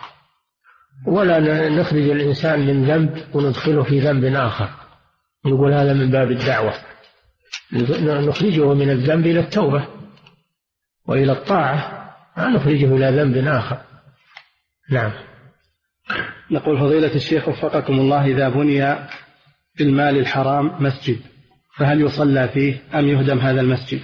ولا نخرج الإنسان من ذنب وندخله في ذنب آخر، نقول هذا من باب الدعوة، نخرجه من الذنب إلى التوبة وإلى الطاعة، لا نخرجه إلى ذنب آخر. نعم. نقول فضيلة الشيخ وفقكم الله: إذا بني في المال الحرام مسجد فهل يصلى فيه أم يهدم هذا المسجد؟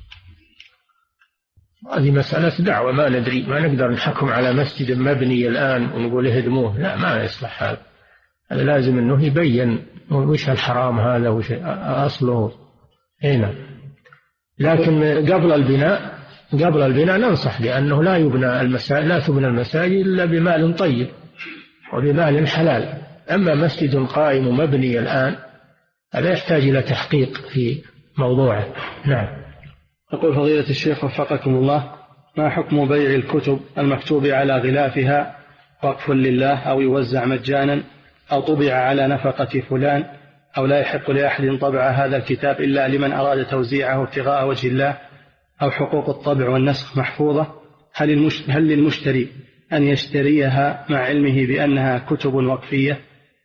هذه مسألة دعوة، ما ندري، ما نقدر نحكم على مسجد مبني الآن ونقول اهدموه، لا، ما يصلح هذا. هذا لازم أنه يبين وش الحرام هذا وش أصله هنا. لكن قبل البناء قبل البناء ننصح بأنه لا يبنى المساجد لا تبنى المساجد إلا بمال طيب وبمال حلال. أما مسجد قائم ومبني الآن هذا يحتاج إلى تحقيق في موضوعه. نعم. يقول فضيلة الشيخ وفقكم الله: ما حكم بيع الكتب المكتوب على غلافها وقف لله أو يوزع مجانا أو طبع على نفقة فلان أو لا يحق لأحد طبع هذا الكتاب إلا لمن أراد توزيعه ابتغاء وجه الله، أو حقوق الطبع والنسخ محفوظة؟ هل هل للمشتري أن يشتريها مع علمه بأنها كتب وقفية؟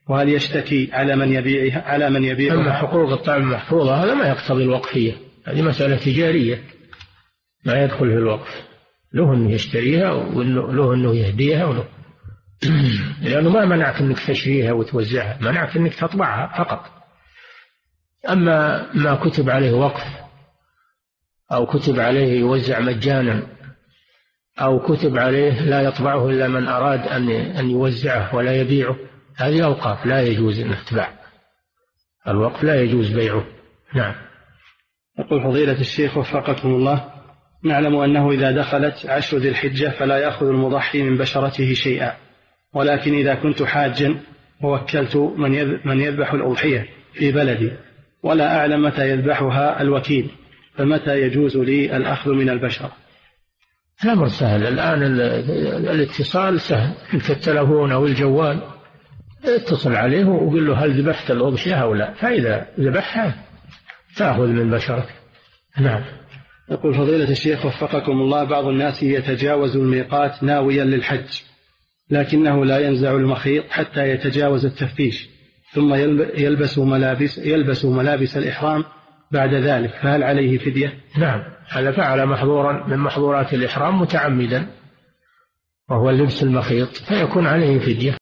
وهل يشتكي على من يبيعها على من يبيعها؟ أما حقوق الطعام محفوظة هذا ما يقتضي الوقفية، هذه مسألة تجارية ما يدخل في الوقف، له أنه يشتريها وله أنه يهديها وله لأنه ما منعك أنك تشريها وتوزعها، منعك أنك تطبعها فقط. أما ما كتب عليه وقف أو كتب عليه يوزع مجانا أو كتب عليه لا يطبعه إلا من أراد أن يوزعه ولا يبيعه، هذه أوقاف لا يجوز أن تباع، الوقف لا يجوز بيعه. نعم. يقول فضيلة الشيخ وفقكم الله، نعلم أنه إذا دخلت عشر ذي الحجة فلا يأخذ المضحي من بشرته شيئا، ولكن إذا كنت حاجا ووكلت من يذبح الأضحية في بلدي ولا أعلم متى يذبحها الوكيل، فمتى يجوز لي الأخذ من البشرة؟ الأمر سهل الآن، الاتصال سهل، في التلفون أو الجوال اتصل عليه وقل له هل ذبحت الأضحية أو لا، فإذا ذبحها تأخذ من بشرك. نعم. يقول فضيلة الشيخ وفقكم الله، بعض الناس يتجاوز الميقات ناويا للحج لكنه لا ينزع المخيط حتى يتجاوز التفتيش ثم يلبس ملابس يلبس ملابس الإحرام بعد ذلك، فهل عليه فدية؟ نعم، هذا فعل محظورا من محظورات الإحرام متعمدا وهو لبس المخيط، فيكون عليه فدية.